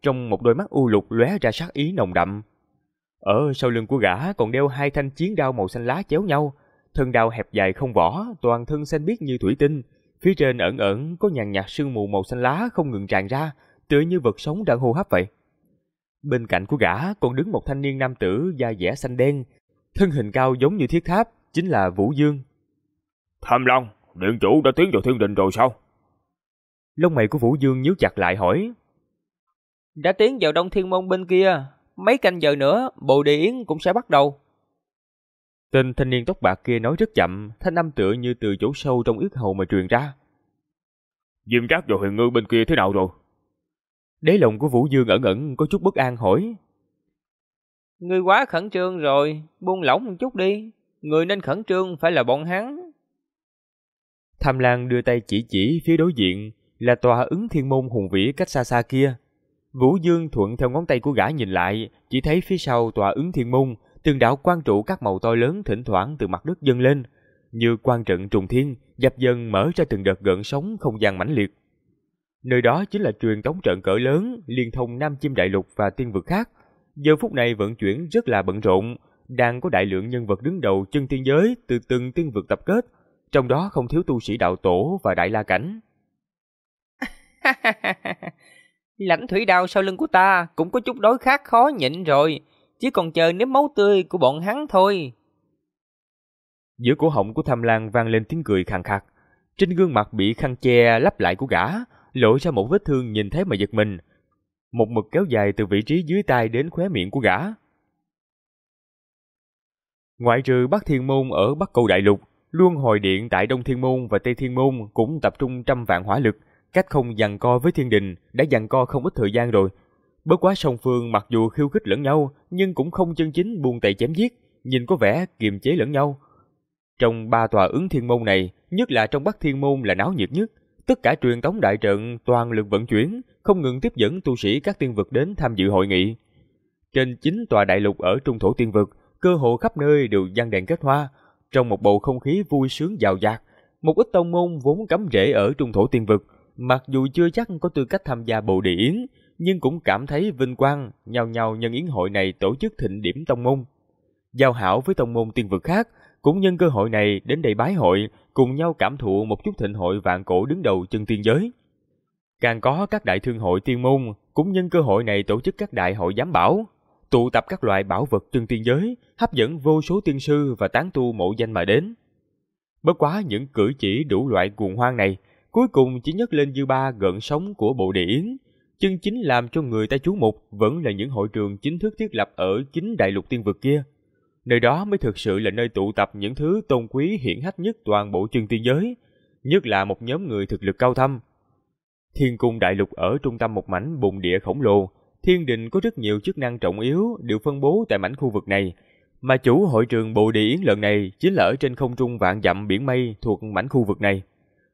trong một đôi mắt u lục lóe ra sát ý nồng đậm. Ở sau lưng của gã còn đeo 2 thanh chiến đao màu xanh lá chéo nhau, thân đao hẹp dài không vỏ, toàn thân xanh biếc như thủy tinh, phía trên ẩn ẩn có nhàn nhạt sương mù màu xanh lá không ngừng tràn ra, tựa như vật sống đang hô hấp vậy. Bên cạnh của gã còn đứng một thanh niên nam tử da dẻ xanh đen, thân hình cao giống như thiết tháp, chính là Vũ Dương. Tham Long, điện chủ đã tiến vào thiên đình rồi sao? Lông mày của Vũ Dương nhíu chặt lại hỏi. Đã tiến vào Đông Thiên Môn bên kia, mấy canh giờ nữa Bồ Đề Yến cũng sẽ bắt đầu. Tên thanh niên tóc bạc kia nói rất chậm, thanh âm tựa như từ chỗ sâu trong yết hầu mà truyền ra. Diêm Trác và Huyền Ngư bên kia thế nào rồi? Đáy lòng của Vũ Dương ẩn ẩn có chút bất an hỏi. Ngươi quá khẩn trương rồi, buông lỏng một chút đi. Người nên khẩn trương phải là bọn hắn. Tham Lang đưa tay chỉ phía đối diện, là tòa Ứng Thiên Môn hùng vĩ cách xa xa kia. Vũ Dương thuận theo ngón tay của gã nhìn lại, chỉ thấy phía sau tòa Ứng Thiên Môn, từng đạo quang trụ các màu to lớn thỉnh thoảng từ mặt đất dâng lên, như quang trận trùng thiên, dập dần mở ra từng đợt gợn sóng không gian mãnh liệt. Nơi đó chính là truyền tống trận cỡ lớn liên thông Nam Chiêm Đại Lục và tiên vực khác. Giờ phút này vận chuyển rất là bận rộn, đang có đại lượng nhân vật đứng đầu chân tiên giới từ từng tiên vực tập kết, trong đó không thiếu tu sĩ đạo tổ và đại la cảnh. Lãnh thủy đao sau lưng của ta cũng có chút đối khát khó nhịn rồi, chỉ còn chờ nếm máu tươi của bọn hắn thôi. Giữa cổ họng của Tham Lang vang lên tiếng cười khàn khặc. Trên gương mặt bị khăn che lấp lại của gã, lộ ra một vết thương nhìn thấy mà giật mình. Một mực kéo dài từ vị trí dưới tai đến khóe miệng của gã. Ngoại trừ Bắc Thiên Môn ở Bắc Cầu Đại Lục, Luân Hồi Điện tại Đông Thiên Môn và Tây Thiên Môn cũng tập trung trăm vạn hỏa lực, cách không giằng co với thiên đình, đã giằng co không ít thời gian rồi. Bất quá song phương mặc dù khiêu khích lẫn nhau, nhưng cũng không chân chính buông tay chém giết, nhìn có vẻ kiềm chế lẫn nhau. Trong 3 tòa Ứng Thiên Môn này, nhất là trong Bắc Thiên Môn là náo nhiệt nhất, tất cả truyền tống đại trận toàn lực vận chuyển, không ngừng tiếp dẫn tu sĩ các tiên vực đến tham dự hội nghị. Trên 9 tòa đại lục ở Trung Thổ tiên vực, cơ hồ khắp nơi đều giăng đèn kết hoa, trong một bầu không khí vui sướng dào dạt. Một ít tông môn vốn cắm rễ ở Trung Thổ tiên vực, mặc dù chưa chắc có tư cách tham gia Bồ Đề Yến, nhưng cũng cảm thấy vinh quang, nhao nhao nhân yến hội này tổ chức thịnh điểm tông môn. Giao hảo với tông môn tiên vực khác, cũng nhân cơ hội này đến đây bái hội, cùng nhau cảm thụ một chút thịnh hội vạn cổ đứng đầu chân tiên giới. Càng có các đại thương hội tiên môn, cũng nhân cơ hội này tổ chức các đại hội giám bảo, tụ tập các loại bảo vật chân tiên giới, hấp dẫn vô số tiên sư và tán tu mộ danh mà đến. Bất quá những cử chỉ đủ loại cuồng hoang này, cuối cùng chỉ nhấc lên dư ba gợn sóng của Bồ Đề Yến. Chân chính làm cho người ta chú mục vẫn là những hội trường chính thức thiết lập ở chính đại lục tiên vực kia. Nơi đó mới thực sự là nơi tụ tập những thứ tôn quý hiển hách nhất toàn bộ chân tiên giới, nhất là một nhóm người thực lực cao thâm. Thiên cung đại lục ở trung tâm một mảnh bùn địa khổng lồ, thiên đình có rất nhiều chức năng trọng yếu đều phân bố tại mảnh khu vực này, mà chủ hội trường Bồ Đề Yến lần này chính là ở trên không trung vạn dặm biển mây thuộc mảnh khu vực này.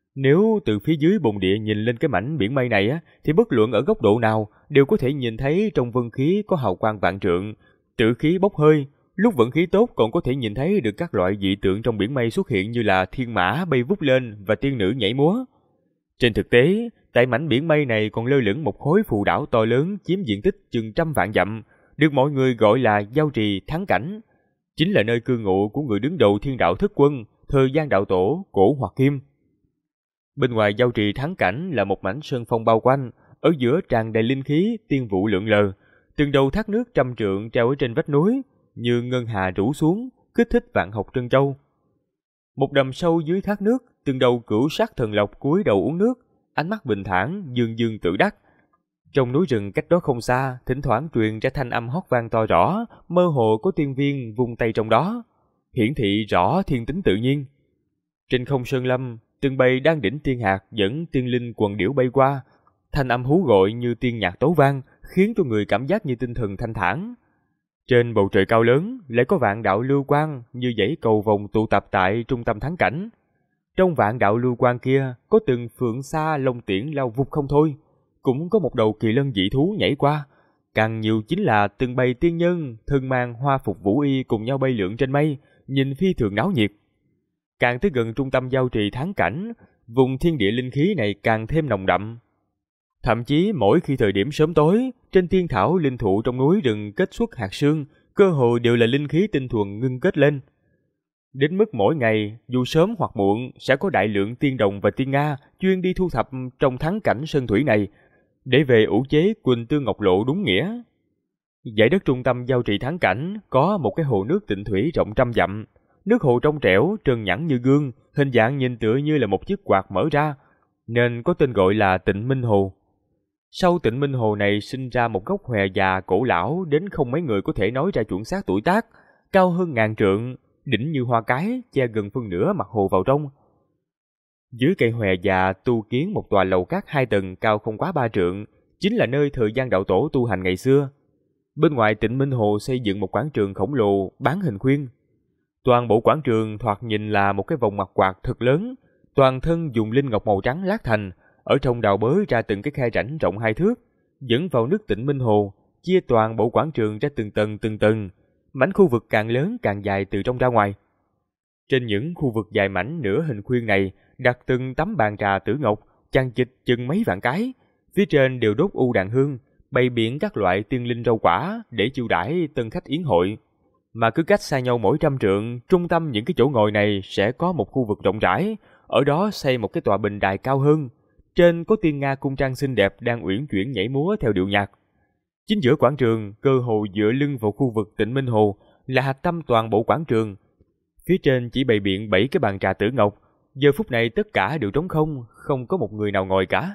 Nếu từ phía dưới bồn địa nhìn lên cái mảnh biển mây này thì bất luận ở góc độ nào đều có thể nhìn thấy trong vân khí có hào quang vạn trượng, tử khí bốc hơi. Lúc vận khí tốt còn có thể nhìn thấy được các loại dị tượng trong biển mây xuất hiện như là thiên mã bay vút lên và tiên nữ nhảy múa. Trên thực tế, tại mảnh biển mây này còn lơ lửng một khối phù đảo to lớn chiếm diện tích chừng trăm vạn dặm, được mọi người gọi là Giao Trì Thắng Cảnh, chính là nơi cư ngụ của người đứng đầu Thiên Đạo Thức Quân, thời gian đạo tổ Cổ Hoặc Kim. Bên ngoài Giao Trì Thắng Cảnh là một mảnh sơn phong bao quanh, ở giữa tràn đầy linh khí, tiên vụ lượn lờ, từng đầu thác nước trăm trượng treo ở trên vách núi, như ngân hà rủ xuống, kích thích vạn học trân châu. Một đầm sâu dưới thác nước, từng đầu cửu sắc thần lộc cúi đầu uống nước, ánh mắt bình thản, dương dương tự đắc. Trong núi rừng cách đó không xa, thỉnh thoảng truyền ra thanh âm hót vang to rõ, mơ hồ có tiên viên vung tay trong đó, hiển thị rõ thiên tính tự nhiên. Trên không sơn lâm, từng bầy đang đỉnh tiên hạt dẫn tiên linh quần điểu bay qua, thanh âm hú gọi như tiên nhạc tấu vang, khiến cho người cảm giác như tinh thần thanh thản. Trên bầu trời cao lớn lại có vạn đạo lưu quang như dãy cầu vồng tụ tập tại trung tâm thắng cảnh. Trong vạn đạo lưu quang kia có từng phượng sa long tiễn lao vụt không thôi, cũng có một đầu kỳ lân dị thú nhảy qua. Càng nhiều chính là từng bầy tiên nhân thân mang hoa phục vũ y cùng nhau bay lượn trên mây, nhìn phi thường náo nhiệt. Càng tới gần trung tâm Giao Trì thắng cảnh, vùng thiên địa linh khí này càng thêm nồng đậm. Thậm chí mỗi khi thời điểm sớm tối, trên thiên thảo linh thụ trong núi rừng kết xuất hạt sương, cơ hồ đều là linh khí tinh thuần ngưng kết lên. Đến mức mỗi ngày, dù sớm hoặc muộn, sẽ có đại lượng tiên đồng và tiên Nga chuyên đi thu thập trong thắng cảnh sơn thủy này, để về ủ chế Quỳnh Tương Ngọc Lộ đúng nghĩa. Dãy đất trung tâm giao trị thắng cảnh có một cái hồ nước tịnh thủy rộng 100 dặm. Nước hồ trong trẻo, trơn nhẵn như gương, hình dạng nhìn tựa như là một chiếc quạt mở ra, nên có tên gọi là Tịnh Minh Hồ. Sau Tịnh Minh Hồ này sinh ra một gốc hòe già cổ lão đến không mấy người có thể nói ra chuẩn xác tuổi tác, cao hơn 1000 trượng, đỉnh như hoa cái, che gần phân nửa mặt hồ vào trong. Dưới cây hòe già tu kiến một tòa lầu cát 2 tầng cao không quá 3 trượng, chính là nơi thời gian đạo tổ tu hành ngày xưa. Bên ngoài Tịnh Minh Hồ xây dựng một quảng trường khổng lồ bán hình khuyên. Toàn bộ quảng trường thoạt nhìn là một cái vòng mặt quạt thật lớn, toàn thân dùng linh ngọc màu trắng lát thành, ở trong đào bới ra từng cái khe rãnh rộng 2 thước, dẫn vào nước Tịnh Minh Hồ, chia toàn bộ quảng trường ra từng tầng, mảnh khu vực càng lớn càng dài từ trong ra ngoài. Trên những khu vực dài mảnh nửa hình khuyên này, đặt từng tấm bàn trà tử ngọc, chằng chịt chừng mấy vạn cái, phía trên đều đốt u đàn hương, bày biện các loại tiên linh rau quả để chiêu đãi tân khách yến hội. Mà cứ cách xa nhau mỗi 100 trượng, trung tâm những cái chỗ ngồi này sẽ có một khu vực rộng rãi, ở đó xây một cái tòa bình đài cao hơn. Trên có tiên Nga cung trang xinh đẹp đang uyển chuyển nhảy múa theo điệu nhạc. Chính giữa quảng trường, cơ hồ dựa lưng vào khu vực Tịnh Minh Hồ, là hạch tâm toàn bộ quảng trường. Phía trên chỉ bày biện 7 cái bàn trà tử ngọc, giờ phút này tất cả đều trống không, không có một người nào ngồi cả.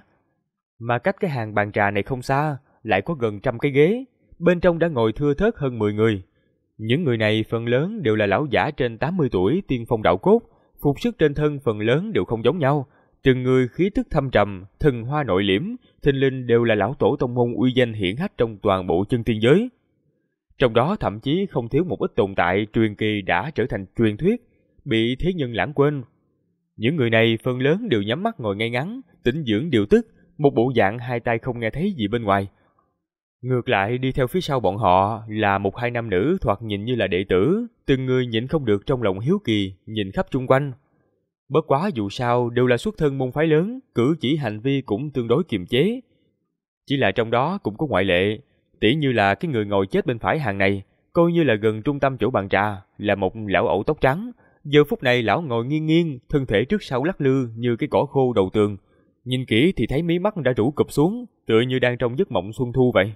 Mà cách cái hàng bàn trà này không xa, lại có gần 100 cái ghế, bên trong đã ngồi thưa thớt hơn 10 người. Những người này phần lớn đều là lão giả trên 80 tuổi tiên phong đạo cốt, phục sức trên thân phần lớn đều không giống nhau, từng người khí tức thâm trầm, thần hoa nội liễm, thình lình đều là lão tổ tông môn uy danh hiển hách trong toàn bộ chân tiên giới. Trong đó thậm chí không thiếu một ít tồn tại truyền kỳ đã trở thành truyền thuyết, bị thế nhân lãng quên. Những người này phần lớn đều nhắm mắt ngồi ngay ngắn, tĩnh dưỡng điều tức, một bộ dạng hai tai không nghe thấy gì bên ngoài. Ngược lại đi theo phía sau bọn họ là 1-2 nam nữ thoạt nhìn như là đệ tử, từng người nhịn không được trong lòng hiếu kỳ, nhìn khắp chung quanh. Bất quá dù sao đều là xuất thân môn phái lớn, cử chỉ hành vi cũng tương đối kiềm chế. Chỉ là trong đó cũng có ngoại lệ, tỉ như là cái người ngồi chết bên phải hàng này, coi như là gần trung tâm chỗ bàn trà, là một lão ẩu tóc trắng. Giờ phút này lão ngồi nghiêng nghiêng, thân thể trước sau lắc lư như cái cỏ khô đầu tường. Nhìn kỹ thì thấy mí mắt đã rũ cụp xuống, tựa như đang trong giấc mộng xuân thu vậy.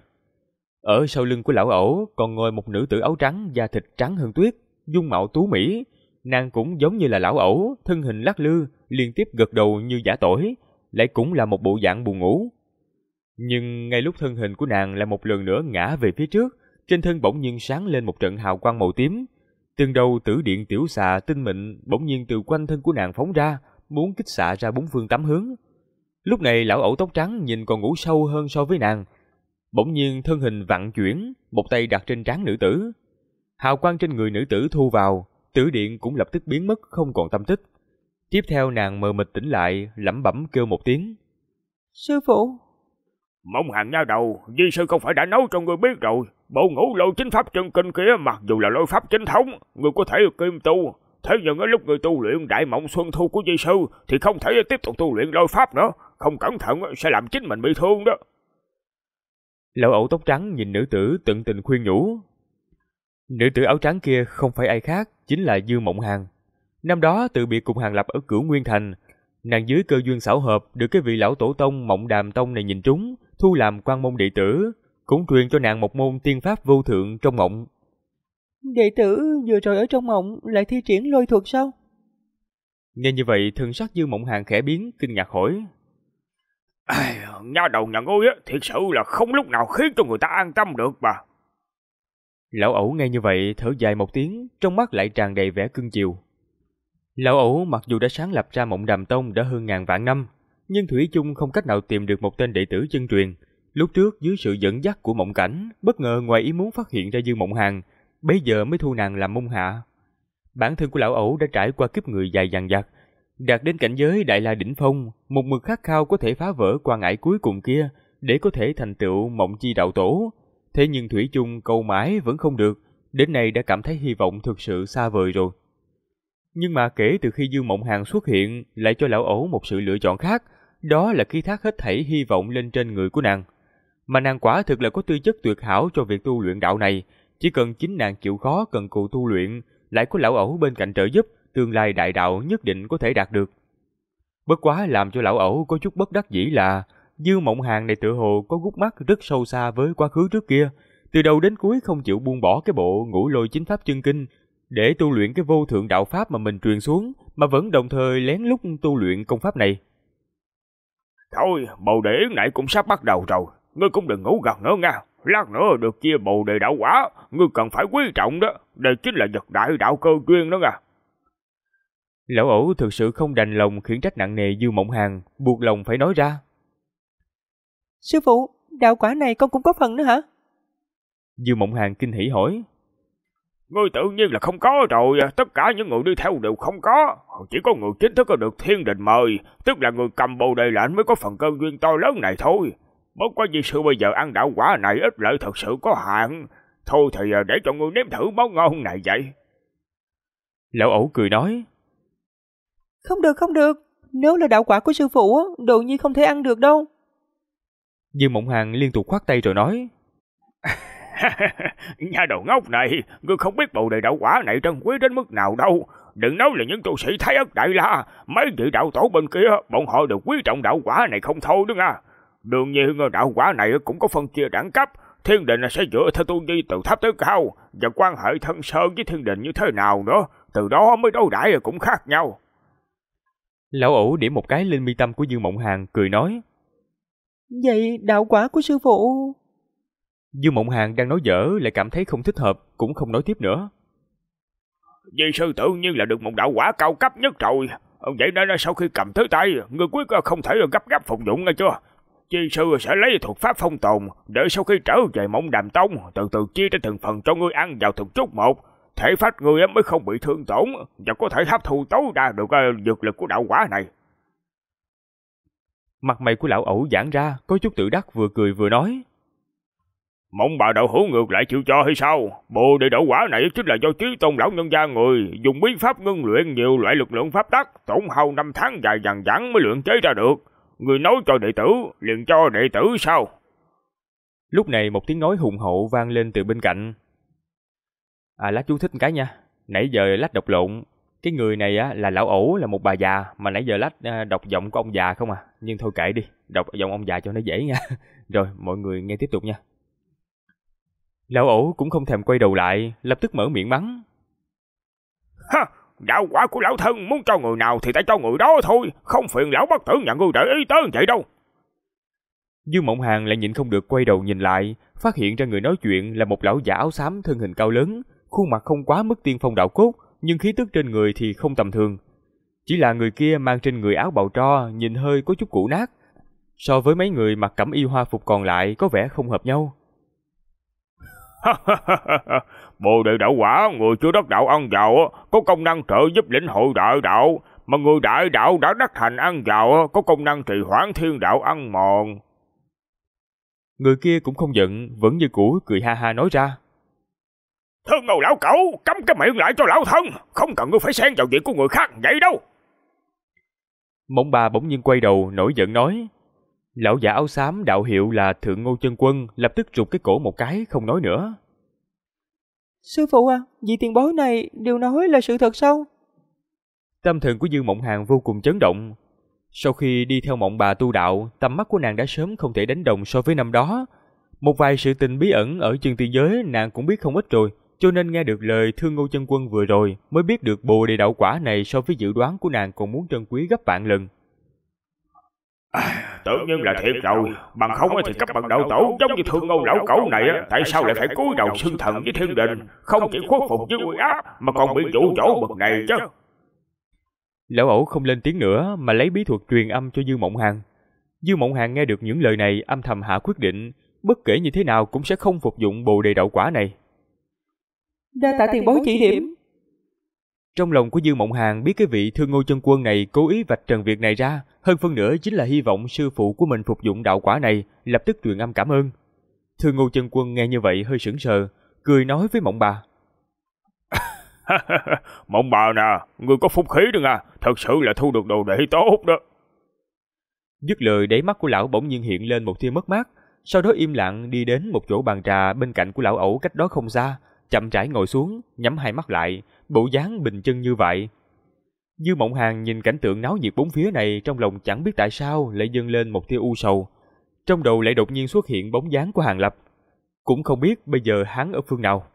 Ở sau lưng của lão ẩu còn ngồi một nữ tử áo trắng, da thịt trắng hơn tuyết, dung mạo tú mỹ. Nàng cũng giống như là lão ẩu, thân hình lắc lư, liên tiếp gật đầu như giả tỏi, lại cũng là một bộ dạng buồn ngủ. Nhưng ngay lúc thân hình của nàng lại một lần nữa ngã về phía trước, trên thân bỗng nhiên sáng lên một trận hào quang màu tím. Từng đầu tử điện tiểu xà tinh mịn bỗng nhiên từ quanh thân của nàng phóng ra, muốn kích xạ ra 4 phương 8 hướng. Lúc này lão ẩu tóc trắng nhìn còn ngủ sâu hơn so với nàng. Bỗng nhiên thân hình vặn chuyển, một tay đặt trên trán nữ tử. Hào quang trên người nữ tử thu vào, tử điện cũng lập tức biến mất không còn tâm tích. Tiếp theo nàng mờ mịt tỉnh lại, lẩm bẩm kêu một tiếng. Sư phụ! Mộng Hàng nha đầu, di sư không phải đã nói cho ngươi biết rồi. Bộ ngũ lôi chính pháp chân kinh kia mặc dù là lôi pháp chính thống, ngươi có thể kim tu. Thế nhưng ở lúc ngươi tu luyện đại mộng xuân thu của di sư thì không thể tiếp tục tu luyện lôi pháp nữa. Không cẩn thận sẽ làm chính mình bị thương đó. Lão ẩu tóc trắng nhìn nữ tử tận tình khuyên nhủ. Nữ tử áo trắng kia không phải ai khác, chính là Dư Mộng Hàng. Năm đó từ biệt cùng Hàng Lập ở Cửu Nguyên Thành, nàng dưới cơ duyên xảo hợp được cái vị lão tổ tông Mộng Đàm Tông này nhìn trúng, thu làm quan môn đệ tử, cũng truyền cho nàng một môn tiên pháp vô thượng trong mộng. Đệ tử vừa rồi ở trong mộng lại thi triển lôi thuật sao? Nghe như vậy, thân sắc Dư Mộng Hàng khẽ biến, kinh ngạc hỏi. Nha đầu nhà ngươi thiệt sự là không lúc nào khiến cho người ta an tâm được mà. Lão ẩu nghe như vậy thở dài một tiếng, trong mắt lại tràn đầy vẻ cưng chiều. Lão ẩu mặc dù đã sáng lập ra Mộng Đàm Tông đã hơn ngàn vạn năm, nhưng thủy chung không cách nào tìm được một tên đệ tử chân truyền. Lúc trước dưới sự dẫn dắt của Mộng Cảnh, bất ngờ ngoài ý muốn phát hiện ra Dư Mộng Hàng, bấy giờ mới thu nàng làm môn hạ. Bản thân của lão ẩu đã trải qua kiếp người dài dằng dặc, đạt đến cảnh giới đại la đỉnh phong, một mực khát khao có thể phá vỡ quan ải cuối cùng kia để có thể thành tựu Mộng Chi đạo tổ. Thế nhưng thủy chung cầu mãi vẫn không được, đến nay đã cảm thấy hy vọng thực sự xa vời rồi. Nhưng mà kể từ khi Dương Mộng Hàng xuất hiện, lại cho lão ẩu một sự lựa chọn khác, đó là ký thác hết thảy hy vọng lên trên người của nàng. Mà nàng quả thực là có tư chất tuyệt hảo cho việc tu luyện đạo này, chỉ cần chính nàng chịu khó cần cù tu luyện, lại có lão ẩu bên cạnh trợ giúp, tương lai đại đạo nhất định có thể đạt được. Bất quá làm cho lão ẩu có chút bất đắc dĩ là Dư Mộng Hàn này tựa hồ có gút mắt rất sâu xa với quá khứ trước kia, từ đầu đến cuối không chịu buông bỏ cái bộ Ngũ Lôi Chính Pháp Chân Kinh để tu luyện cái vô thượng đạo pháp mà mình truyền xuống, mà vẫn đồng thời lén lút tu luyện công pháp này. Thôi, bồ đề yến này cũng sắp bắt đầu rồi, ngươi cũng đừng ngủ gật nữa nha. Lát nữa được chia bồ đề đạo quả, ngươi cần phải quý trọng đó, đây chính là vật đại đạo cơ duyên đó nha. Lão ẩu thực sự không đành lòng khiển trách nặng nề Dư Mộng Hàn, buộc lòng phải nói ra. Sư phụ, đạo quả này con cũng có phần nữa hả? Dư Mộng Hàn kinh hỉ hỏi. Ngươi tự nhiên là không có rồi, tất cả những người đi theo đều không có. Chỉ có người chính thức có được thiên đình mời, tức là người cầm bồ đề lệnh mới có phần cơ duyên to lớn này thôi. Bất quá vì sư bây giờ ăn đạo quả này ít lợi thật sự có hạn. Thôi thì để cho ngươi nếm thử món ngon này vậy. Lão ẩu cười nói. Không được, không được. Nếu là đạo quả của sư phụ, đồ nhi không thể ăn được đâu. Dư Mộng Hàn liên tục khoát tay rồi nói. Nhà đầu ngốc này, ngươi không biết bồ đề đạo quả này trân quý đến mức nào đâu. Đừng nói là những tu sĩ Thái Ất Đại La, mấy vị đạo tổ bên kia, bọn họ đều quý trọng đạo quả này không thôi đó nha. Đương nhiên đạo quả này cũng có phân chia đẳng cấp, thiên đình sẽ dựa theo tu vi từ thấp tới cao, và quan hệ thân sơn với thiên đình như thế nào nữa, từ đó mới đối đãi cũng khác nhau. Lão ẩu điểm một cái lên mi tâm của Dương Mộng Hàn, cười nói. Vậy đạo quả của sư phụ... Dương Mộng Hàn đang nói dở lại cảm thấy không thích hợp, cũng không nói tiếp nữa. Vì sư tự nhiên là được một đạo quả cao cấp nhất rồi. Vậy nên sau khi cầm tới tay, người quyết không thể gấp gáp phục dụng nghe chưa? Chi sư sẽ lấy thuật pháp phong tồn, để sau khi trở về Mộng Đàm Tông, từ từ chia ra từng phần cho ngươi ăn vào từng chút một. Thể phách ngươi mới không bị thương tổn, và có thể hấp thu tối đa được dược lực của đạo quả này. Mặt mày của lão ẩu giãn ra, có chút tự đắc, vừa cười vừa nói. Mộng bà đạo hữu ngược lại chịu cho hay sao? Bồ đề đạo quả này chính là do Chí Tôn lão nhân gia người dùng bí pháp ngưng luyện nhiều loại lực lượng pháp tắc, tốn hao 5 tháng dài dằng dẳng mới luyện chế ra được. Người nói cho đệ tử, liền cho đệ tử sao? Lúc này một tiếng nói hùng hậu vang lên từ bên cạnh. Lát chú thích cái nha. Nãy giờ lát đọc lộn. Cái người này là lão ẩu, là một bà già, mà nãy giờ lát đọc giọng của ông già không à. Nhưng thôi kệ đi, đọc giọng ông già cho nó dễ nha. Rồi, mọi người nghe tiếp tục nha. Lão ẩu cũng không thèm quay đầu lại, lập tức mở miệng mắng. Ha! Đạo quả của lão thân muốn cho người nào thì ta cho người đó thôi, không phiền lão bất tử nhà ngươi để ý tới vậy đâu. Dương Mộng Hàn lại nhịn không được quay đầu nhìn lại, phát hiện ra người nói chuyện là một lão giả áo xám thân hình cao lớn, khuôn mặt không quá mức tiên phong đạo cốt, nhưng khí tức trên người thì không tầm thường. Chỉ là người kia mang trên người áo bào tro, nhìn hơi có chút cũ nát, so với mấy người mặc cẩm y hoa phục còn lại có vẻ không hợp nhau. Bồ đề đạo quả người chưa đắc đạo ăn vào có công năng trợ giúp lĩnh hội đại đạo, mà người đại đạo đã đắc thành ăn vào có công năng trì hoãn thiên đạo ăn mòn. Người kia cũng không giận, vẫn như cũ cười ha ha nói ra. Thương ngầu lão cẩu, cấm cái miệng lại cho lão thân, không cần ngươi phải xen vào việc của người khác vậy đâu. Mộng bà bỗng nhiên quay đầu nổi giận nói. Lão giả áo xám đạo hiệu là Thượng Ngô Chân Quân lập tức rụt cái cổ một cái, không nói nữa. Sư phụ vị tiền bối này đều nói là sự thật sao? Tâm thần của Dương Mộng Hàn vô cùng chấn động. Sau khi đi theo mộng bà tu đạo, tầm mắt của nàng đã sớm không thể đánh đồng so với năm đó. Một vài sự tình bí ẩn ở chân tiên giới nàng cũng biết không ít rồi, cho nên nghe được lời Thương Ngô Chân Quân vừa rồi mới biết được bồ đề đạo quả này so với dự đoán của nàng còn muốn trân quý gấp vạn lần. Tự nhiên là thiệt rồi, bằng không thì cấp bậc đạo tổ giống như Thương Ngô lão cẩu này tại sao lại phải cúi đầu xưng thần với thiên đình, không chỉ khuất phục với uy áp mà còn bị dụ dỗ bậc này chứ. Lão ẩu không lên tiếng nữa mà lấy bí thuật truyền âm cho Dương Mộng Hàn. Dương Mộng Hàn nghe được những lời này âm thầm hạ quyết định, bất kể như thế nào cũng sẽ không phục dụng bồ đề đạo quả này. Đa tạ tiền bối chỉ điểm. Trong lòng của Dương Mộng Hàn biết cái vị Thương Ngô Chân Quân này cố ý vạch trần việc này ra, hơn phân nửa chính là hy vọng sư phụ của mình phục dụng đạo quả này, lập tức truyền âm cảm ơn. Thương Ngô Chân Quân nghe như vậy hơi sững sờ, cười nói với Mộng bà. Mộng bà nè, ngươi có phúc khí đó nha, thật sự là thu được đồ đệ tốt đó. Dứt lời, đáy mắt của lão bỗng nhiên hiện lên một tia mất mát, sau đó im lặng đi đến một chỗ bàn trà bên cạnh của lão ẩu cách đó không xa, chậm rãi ngồi xuống, nhắm hai mắt lại, bộ dáng bình chân như vậy. Dư Mộng Hàn nhìn cảnh tượng náo nhiệt bốn phía này, trong lòng chẳng biết tại sao lại dâng lên một tia u sầu. Trong đầu lại đột nhiên xuất hiện bóng dáng của Hàn Lập, cũng không biết bây giờ hắn ở phương nào.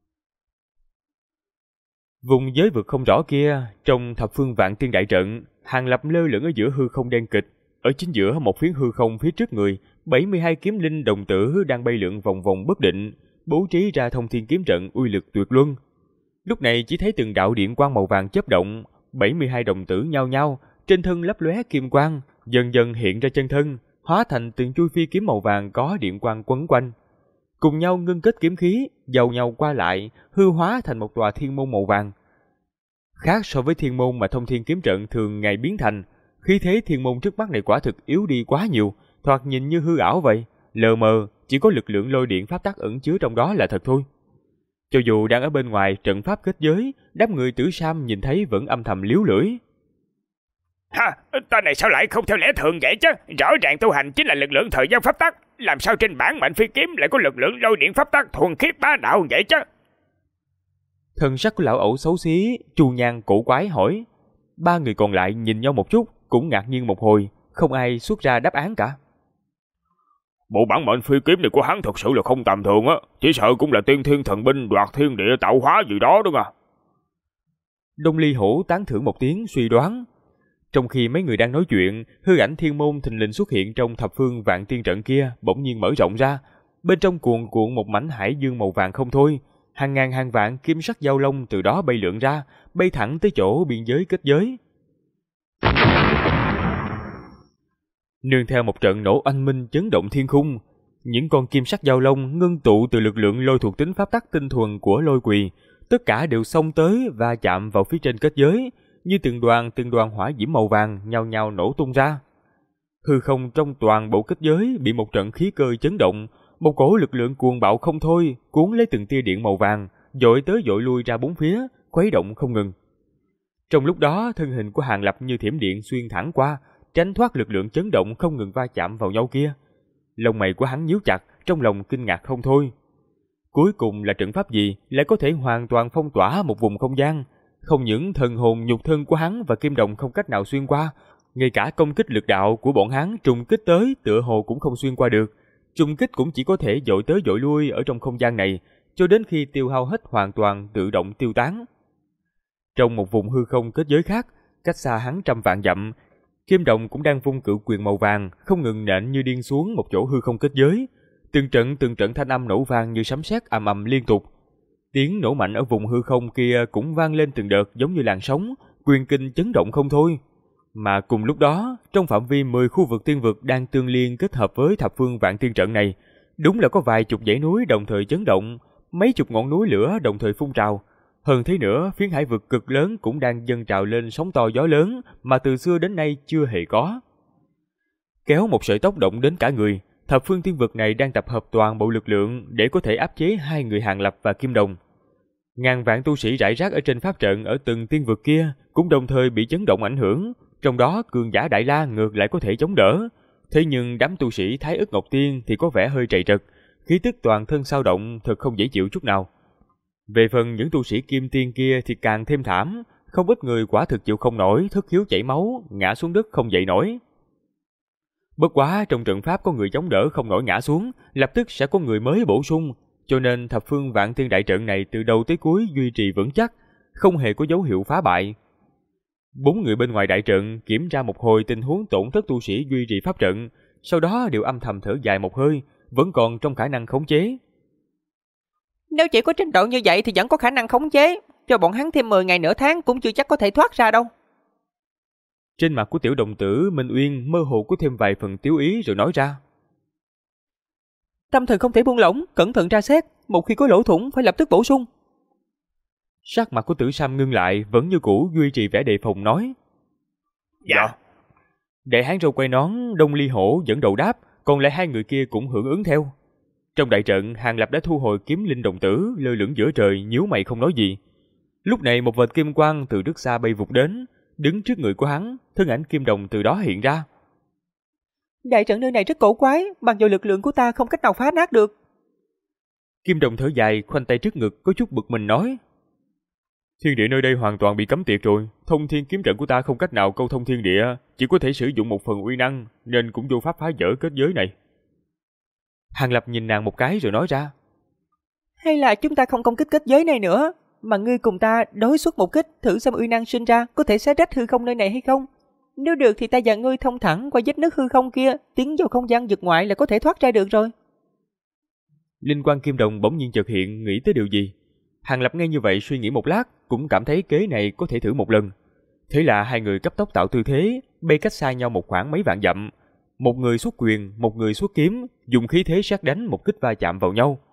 Vùng giới vực không rõ kia, trong thập phương vạn tiên đại trận, Hàn Lập lơ lửng ở giữa hư không đen kịch. Ở chính giữa một phiến hư không phía trước người, 72 kiếm linh đồng tử đang bay lượn vòng vòng bất định, bố trí ra thông thiên kiếm trận uy lực tuyệt luân. Lúc này chỉ thấy từng đạo điện quang màu vàng chớp động, 72 đồng tử nhao nhao, trên thân lấp lóe kim quang, dần dần hiện ra chân thân, hóa thành từng chuôi phi kiếm màu vàng có điện quang quấn quanh. Cùng nhau ngưng kết kiếm khí, giàu nhau qua lại, hư hóa thành một tòa thiên môn màu vàng. Khác so với thiên môn mà thông thiên kiếm trận thường ngày biến thành, khí thế thiên môn trước mắt này quả thực yếu đi quá nhiều, thoạt nhìn như hư ảo vậy, lờ mờ, chỉ có lực lượng lôi điện pháp tắc ẩn chứa trong đó là thật thôi. Cho dù đang ở bên ngoài trận pháp kết giới, đám người Tử Sam nhìn thấy vẫn âm thầm liếu lưỡi. Ha, tên này sao lại không theo lẽ thường vậy chứ? Rõ ràng tu hành chính là lực lượng thời gian pháp tắc, làm sao trên bản mệnh phi kiếm lại có lực lượng lôi điện pháp tắc thuần khiết bá đạo vậy chứ? Thần sắc của lão ẩu xấu xí, Chu Nhan cổ quái hỏi. Ba người còn lại nhìn nhau một chút, cũng ngạc nhiên một hồi, không ai xuất ra đáp án cả. Bộ bản mệnh phi kiếm này của hắn thật sự là không tầm thường á, chỉ sợ cũng là tiên thiên thần binh đoạt thiên địa tạo hóa gì đó đúng à? Đông Ly Hổ tán thưởng một tiếng suy đoán. Trong khi mấy người đang nói chuyện, hư ảnh thiên môn thình lình xuất hiện trong thập phương vạn tiên trận kia bỗng nhiên mở rộng ra, bên trong cuồn cuộn một mảnh hải dương màu vàng không thôi, hàng ngàn hàng vạn kim sắc giao long từ đó bay lượn ra, bay thẳng tới chỗ biên giới kết giới. Nương theo một trận nổ oanh minh chấn động thiên khung, những con kim sắc giao long ngưng tụ từ lực lượng lôi thuộc tính pháp tắc tinh thuần của lôi quỳ, tất cả đều xông tới và chạm vào phía trên kết giới, như từng đoàn hỏa diễm màu vàng nhao nhao nổ tung ra. Hư không trong toàn bộ kết giới bị một trận khí cơ chấn động, một cổ lực lượng cuồng bạo không thôi cuốn lấy từng tia điện màu vàng, dội tới dội lui ra bốn phía, khuấy động không ngừng. Trong lúc đó, thân hình của Hàn Lập như thiểm điện xuyên thẳng qua, tránh thoát lực lượng chấn động không ngừng va chạm vào nhau kia. Lông mày của hắn nhíu chặt, trong lòng kinh ngạc không thôi. Cuối cùng là trận pháp gì lại có thể hoàn toàn phong tỏa một vùng không gian? Không những thần hồn nhục thân của hắn và kim đồng không cách nào xuyên qua, ngay cả công kích lực đạo của bọn hắn trùng kích tới tựa hồ cũng không xuyên qua được. Trùng kích cũng chỉ có thể dội tới dội lui ở trong không gian này, cho đến khi tiêu hao hết hoàn toàn tự động tiêu tán. Trong một vùng hư không kết giới khác, cách xa hắn trăm vạn dặm, kim đồng cũng đang vung cự quyền màu vàng, không ngừng nện như điên xuống một chỗ hư không kết giới. Từng trận thanh âm nổ vang như sấm sét ầm ầm liên tục. Tiếng nổ mạnh ở vùng hư không kia cũng vang lên từng đợt giống như làn sóng, quyền kinh chấn động không thôi. Mà cùng lúc đó, trong phạm vi 10 khu vực tiên vực đang tương liên kết hợp với thập phương vạn tiên trận này, đúng là có vài chục dãy núi đồng thời chấn động, mấy chục ngọn núi lửa đồng thời phun trào. Hơn thế nữa, phiến hải vực cực lớn cũng đang dâng trào lên sóng to gió lớn mà từ xưa đến nay chưa hề có. Kéo một sợi tóc động đến cả người, thập phương tiên vực này đang tập hợp toàn bộ lực lượng để có thể áp chế hai người Hàn Lập và Kim Đồng. Ngàn vạn tu sĩ rải rác ở trên pháp trận ở từng tiên vực kia cũng đồng thời bị chấn động ảnh hưởng, trong đó cường giả Đại La ngược lại có thể chống đỡ. Thế nhưng đám tu sĩ Thái Ức Ngọc Tiên thì có vẻ hơi trầy trật, khí tức toàn thân xao động thật không dễ chịu chút nào. Về phần những tu sĩ Kim Tiên kia thì càng thêm thảm, không ít người quả thực chịu không nổi, thất khiếu chảy máu, ngã xuống đất không dậy nổi. Bất quá trong trận pháp có người chống đỡ không nổi ngã xuống, lập tức sẽ có người mới bổ sung, cho nên thập phương vạn tiên đại trận này từ đầu tới cuối duy trì vững chắc, không hề có dấu hiệu phá bại. 4 người bên ngoài đại trận kiểm tra một hồi tình huống tổn thất tu sĩ duy trì pháp trận, sau đó đều âm thầm thở dài một hơi, vẫn còn trong khả năng khống chế. Nếu chỉ có trình độ như vậy thì vẫn có khả năng khống chế, cho bọn hắn thêm 10 ngày nửa tháng cũng chưa chắc có thể thoát ra đâu. Trên mặt của tiểu đồng tử Minh Uyên mơ hồ có thêm vài phần tiếu ý rồi nói ra. Tâm thần không thể buông lỏng, cẩn thận tra xét, một khi có lỗ thủng phải lập tức bổ sung. Sắc mặt của Tử Sam ngưng lại, vẫn như cũ duy trì vẻ đề phòng nói. Dạ. Đại hán râu quay nón Đông Ly Hổ dẫn đầu đáp, còn lại hai người kia cũng hưởng ứng theo. Trong đại trận, Hàn Lập đã thu hồi kiếm linh đồng tử, lơ lửng giữa trời, nhíu mày không nói gì. Lúc này một vệt kim quang từ rất xa bay vụt đến, đứng trước người của hắn, thân ảnh kim đồng từ đó hiện ra. Đại trận nơi này rất cổ quái, mặc dù lực lượng của ta không cách nào phá nát được. Kim Đồng thở dài, khoanh tay trước ngực, có chút bực mình nói. Thiên địa nơi đây hoàn toàn bị cấm tiệt rồi, thông thiên kiếm trận của ta không cách nào câu thông thiên địa, chỉ có thể sử dụng một phần uy năng, nên cũng vô pháp phá vỡ kết giới này. Hàng Lập nhìn nàng một cái rồi nói ra. Hay là chúng ta không công kích kết giới này nữa, mà ngươi cùng ta đối xuất một kích, thử xem uy năng sinh ra có thể xé rách hư không nơi này hay không. Nếu được thì ta và ngươi thông thẳng qua vết nứt hư không kia, tiến vào không gian vực ngoại là có thể thoát ra được rồi. Linh quang Kim Đồng bỗng nhiên chợt hiện, nghĩ tới điều gì. Hàng Lập nghe như vậy suy nghĩ một lát, cũng cảm thấy kế này có thể thử một lần. Thế là hai người cấp tốc tạo tư thế, bay cách xa nhau một khoảng mấy vạn dặm. Một người xuất quyền, một người xuất kiếm, dùng khí thế sát đánh một kích va chạm vào nhau.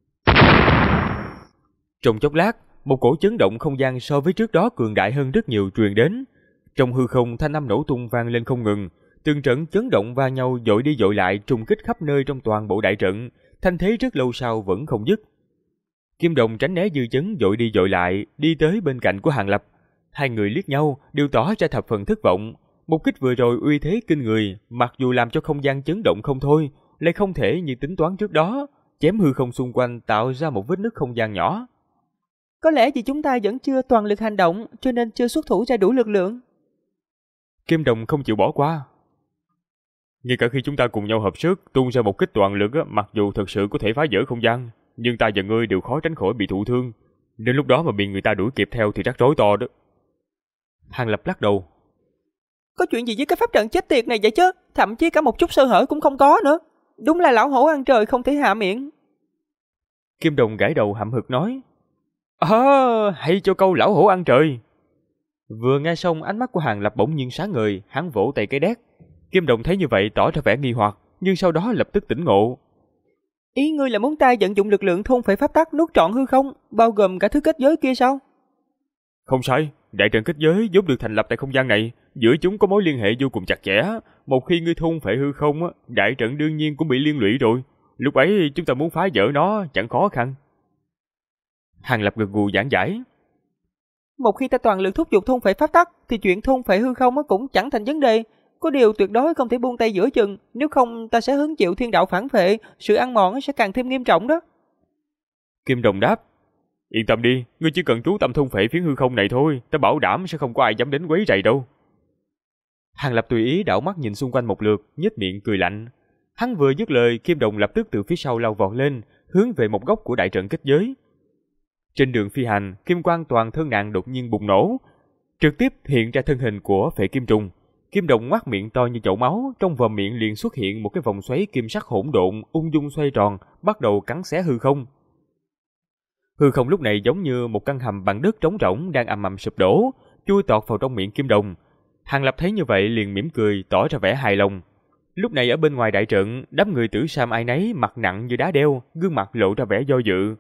Trong chốc lát, một cổ chấn động không gian so với trước đó cường đại hơn rất nhiều truyền đến. Trong hư không thanh âm nổ tung vang lên không ngừng, từng trận chấn động va nhau dội đi dội lại trùng kích khắp nơi trong toàn bộ đại trận, thanh thế rất lâu sau vẫn không dứt. Kim Đồng tránh né dư chấn dội đi dội lại, đi tới bên cạnh của Hàng Lập. Hai người liếc nhau, đều tỏ ra thập phần thất vọng. Một kích vừa rồi uy thế kinh người, mặc dù làm cho không gian chấn động không thôi, lại không thể như tính toán trước đó, chém hư không xung quanh tạo ra một vết nứt không gian nhỏ. Có lẽ vì chúng ta vẫn chưa toàn lực hành động, cho nên chưa xuất thủ ra đủ lực lượng. Kim Đồng không chịu bỏ qua. Ngay cả khi chúng ta cùng nhau hợp sức tung ra một kích toàn lực, mặc dù thật sự có thể phá vỡ không gian, nhưng ta và ngươi đều khó tránh khỏi bị thụ thương. Đến lúc đó mà bị người ta đuổi kịp theo thì rắc rối to đó. Hàng Lập lắc đầu. Có chuyện gì với cái pháp trận chết tiệt này vậy chứ? Thậm chí cả một chút sơ hở cũng không có nữa. Đúng là lão hổ ăn trời không thể hạ miệng. Kim Đồng gãi đầu hậm hực nói. Hay cho câu lão hổ ăn trời. Vừa nghe xong, ánh mắt của Hàng Lập bỗng nhiên sáng ngời, hắn vỗ tay cái đét. Kim Đồng thấy như vậy tỏ ra vẻ nghi hoặc, nhưng sau đó lập tức tỉnh ngộ. Ý ngươi là muốn ta vận dụng lực lượng thôn phệ pháp tắc nuốt trọn hư không, bao gồm cả thứ kết giới kia sao? Không sai, đại trận kết giới vốn được thành lập tại không gian này, giữa chúng có mối liên hệ vô cùng chặt chẽ. Một khi ngươi thôn phệ hư không, đại trận đương nhiên cũng bị liên lụy rồi. Lúc ấy chúng ta muốn phá vỡ nó chẳng khó khăn. Hàng Lập gật gù giảng giải. Một khi ta toàn lực thúc giục thôn phệ pháp tắc, thì chuyện thôn phệ hư không cũng chẳng thành vấn đề. Có điều tuyệt đối không thể buông tay giữa chừng, nếu không ta sẽ hứng chịu thiên đạo phản phệ, sự ăn mòn sẽ càng thêm nghiêm trọng đó. Kim Đồng đáp. Yên tâm đi, ngươi chỉ cần chú tâm thôn phệ phiến hư không này thôi, ta bảo đảm sẽ không có ai dám đến quấy rầy đâu. Hàng Lập tùy ý đảo mắt nhìn xung quanh một lượt, nhếch miệng cười lạnh. Hắn vừa dứt lời, Kim Đồng lập tức từ phía sau lao vọt lên, hướng về một góc của đại trận kết giới. Trên đường phi hành, kim quang toàn thân nàng đột nhiên bùng nổ, trực tiếp hiện ra thân hình của Phệ Kim Trùng. Kim Đồng ngoác miệng to như chậu máu, trong vòm miệng liền xuất hiện một cái vòng xoáy kim sắc hỗn độn, ung dung xoay tròn, bắt đầu cắn xé hư không. Hư không lúc này giống như một căn hầm bằng đất trống rỗng đang ầm ầm sụp đổ, chui tọt vào trong miệng Kim Đồng. Hàng Lập thấy như vậy liền mỉm cười, tỏ ra vẻ hài lòng. Lúc này ở bên ngoài đại trận, đám người tử sam ai nấy mặt nặng như đá đeo, gương mặt lộ ra vẻ do dự.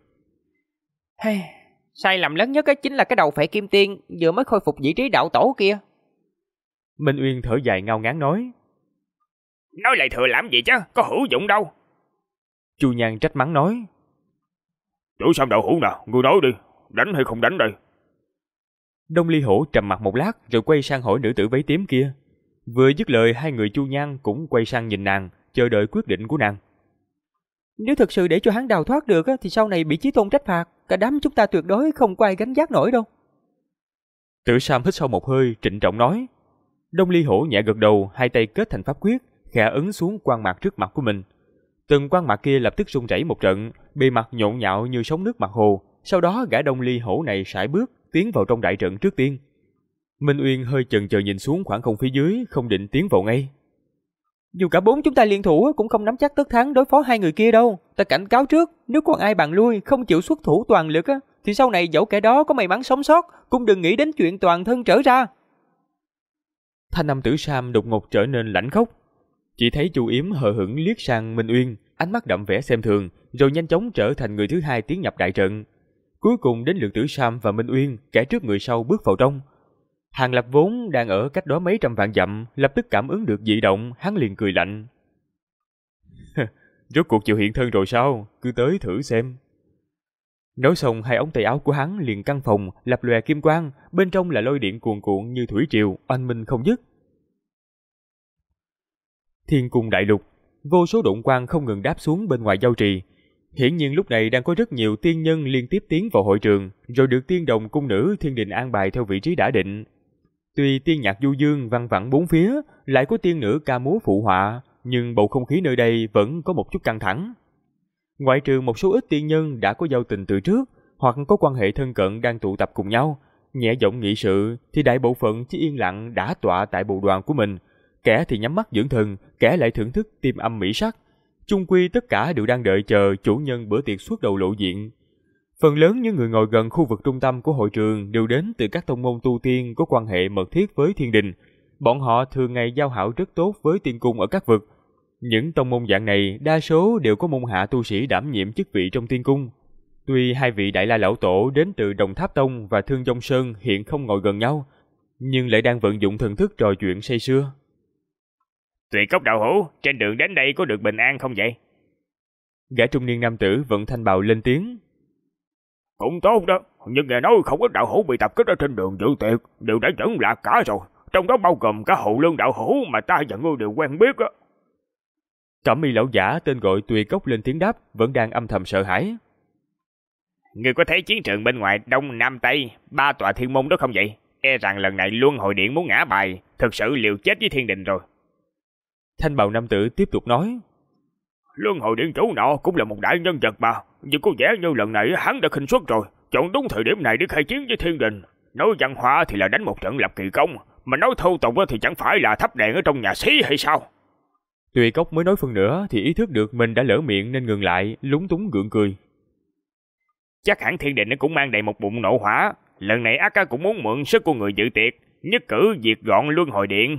Sai lầm lớn nhất chính là cái đầu Phệ Kim Tiên vừa mới khôi phục vị trí đạo tổ kia. Minh Uyên thở dài ngao ngán nói. Nói lại thừa làm gì chứ, có hữu dụng đâu. Chu Nhan trách mắng nói. Chủ Sam đạo hữu nào, ngươi nói đi, đánh hay không đánh đây? Đông Ly Hổ trầm mặt một lát rồi quay sang hỏi nữ tử váy tím kia. Vừa dứt lời, hai người Chu Nhan cũng quay sang nhìn nàng, chờ đợi quyết định của nàng. Nếu thực sự để cho hắn đào thoát được thì sau này bị Chí Tôn trách phạt, cả đám chúng ta tuyệt đối không có ai gánh vác nổi đâu. Tử Sam hít sâu một hơi, trịnh trọng nói. Đông Ly Hổ nhẹ gật đầu, hai tay kết thành pháp quyết, khẽ ấn xuống quan mạc trước mặt của mình. Từng quan mạc kia lập tức rung rẩy một trận, bề mặt nhộn nhạo như sóng nước mặt hồ. Sau đó gã Đông Ly Hổ này sải bước tiến vào trong đại trận trước tiên. Minh Uyên hơi chần chờ nhìn xuống khoảng không phía dưới, không định tiến vào ngay. Dù cả bốn chúng ta liên thủ cũng không nắm chắc tất thắng đối phó hai người kia đâu. Ta cảnh cáo trước, nếu còn ai bàn lui không chịu xuất thủ toàn lực thì sau này dẫu kẻ đó có may mắn sống sót cũng đừng nghĩ đến chuyện toàn thân trở ra. Thanh âm Tử Sam đột ngột trở nên lãnh khốc. Chỉ thấy Chu Yếm hờ hững liếc sang Minh Uyên, ánh mắt đậm vẻ xem thường, rồi nhanh chóng trở thành người thứ hai tiến nhập đại trận. Cuối cùng đến lượt Tử Sam và Minh Uyên, kẻ trước người sau bước vào trong. Hàng Lập vốn đang ở cách đó mấy trăm vạn dặm, lập tức cảm ứng được dị động, hắn liền cười lạnh. Rốt cuộc chịu hiện thân rồi sao? Cứ tới thử xem. Nói xong, hai ống tay áo của hắn liền căng phòng, lập lòe kim quang, bên trong là lôi điện cuồn cuộn như thủy triều, oanh minh không dứt. Thiên cung đại lục, vô số độn quang không ngừng đáp xuống bên ngoài giao trì. Hiển nhiên lúc này đang có rất nhiều tiên nhân liên tiếp tiến vào hội trường, rồi được tiên đồng cung nữ thiên đình an bài theo vị trí đã định. Tuy tiên nhạc du dương văng vẳng bốn phía, lại có tiên nữ ca múa phụ họa, nhưng bầu không khí nơi đây vẫn có một chút căng thẳng. Ngoại trừ một số ít tiên nhân đã có giao tình từ trước, hoặc có quan hệ thân cận đang tụ tập cùng nhau, nhẹ giọng nghị sự, thì đại bộ phận chỉ yên lặng đã tọa tại bộ đoàn của mình. Kẻ thì nhắm mắt dưỡng thần, kẻ lại thưởng thức tim âm mỹ sắc. Chung quy tất cả đều đang đợi chờ chủ nhân bữa tiệc xuất đầu lộ diện. Phần lớn những người ngồi gần khu vực trung tâm của hội trường đều đến từ các tông môn tu tiên có quan hệ mật thiết với thiên đình. Bọn họ thường ngày giao hảo rất tốt với tiên cung ở các vực. Những tông môn dạng này đa số đều có môn hạ tu sĩ đảm nhiệm chức vị trong tiên cung. Tuy hai vị đại la lão tổ đến từ Đồng Tháp Tông và Thương Vong Sơn hiện không ngồi gần nhau, nhưng lại đang vận dụng thần thức trò chuyện say sưa. Tùy Cốc đạo hữu, trên đường đến đây có được bình an không vậy? Gã trung niên nam tử vận thanh bào lên tiếng. Cũng tốt đó, nhưng nghe nói không ít đạo hữu bị tập kích ở trên đường dự tiệc, đều đã dẫn lạc cả rồi. Trong đó bao gồm cả Hậu Lương đạo hữu mà ta và ngươi đều quen biết á. Cẩm y lão giả tên gọi Tùy Cốc lên tiếng đáp, vẫn đang âm thầm sợ hãi. Ngươi có thấy chiến trường bên ngoài Đông Nam Tây, 3 tòa thiên môn đó không vậy? E rằng lần này Luân Hồi Điện muốn ngã bài, thực sự liều chết với thiên đình rồi. Thanh bào nam tử tiếp tục nói. Luân Hồi Điện chủ nọ cũng là một đại nhân vật mà, nhưng có vẻ như lần này hắn đã khinh suất rồi, chọn đúng thời điểm này để khai chiến với thiên đình. Nói văn hóa thì là đánh một trận lập kỳ công, mà nói thô tục thì chẳng phải là thắp đèn ở trong nhà xí hay sao? Tùy Cốc mới nói phần nữa thì ý thức được mình đã lỡ miệng nên ngừng lại, lúng túng gượng cười. Chắc hẳn thiên đình nó cũng mang đầy một bụng nộ hỏa. Lần này ác cũng muốn mượn sức của người dự tiệc, nhất cử diệt gọn Luân Hồi Điện.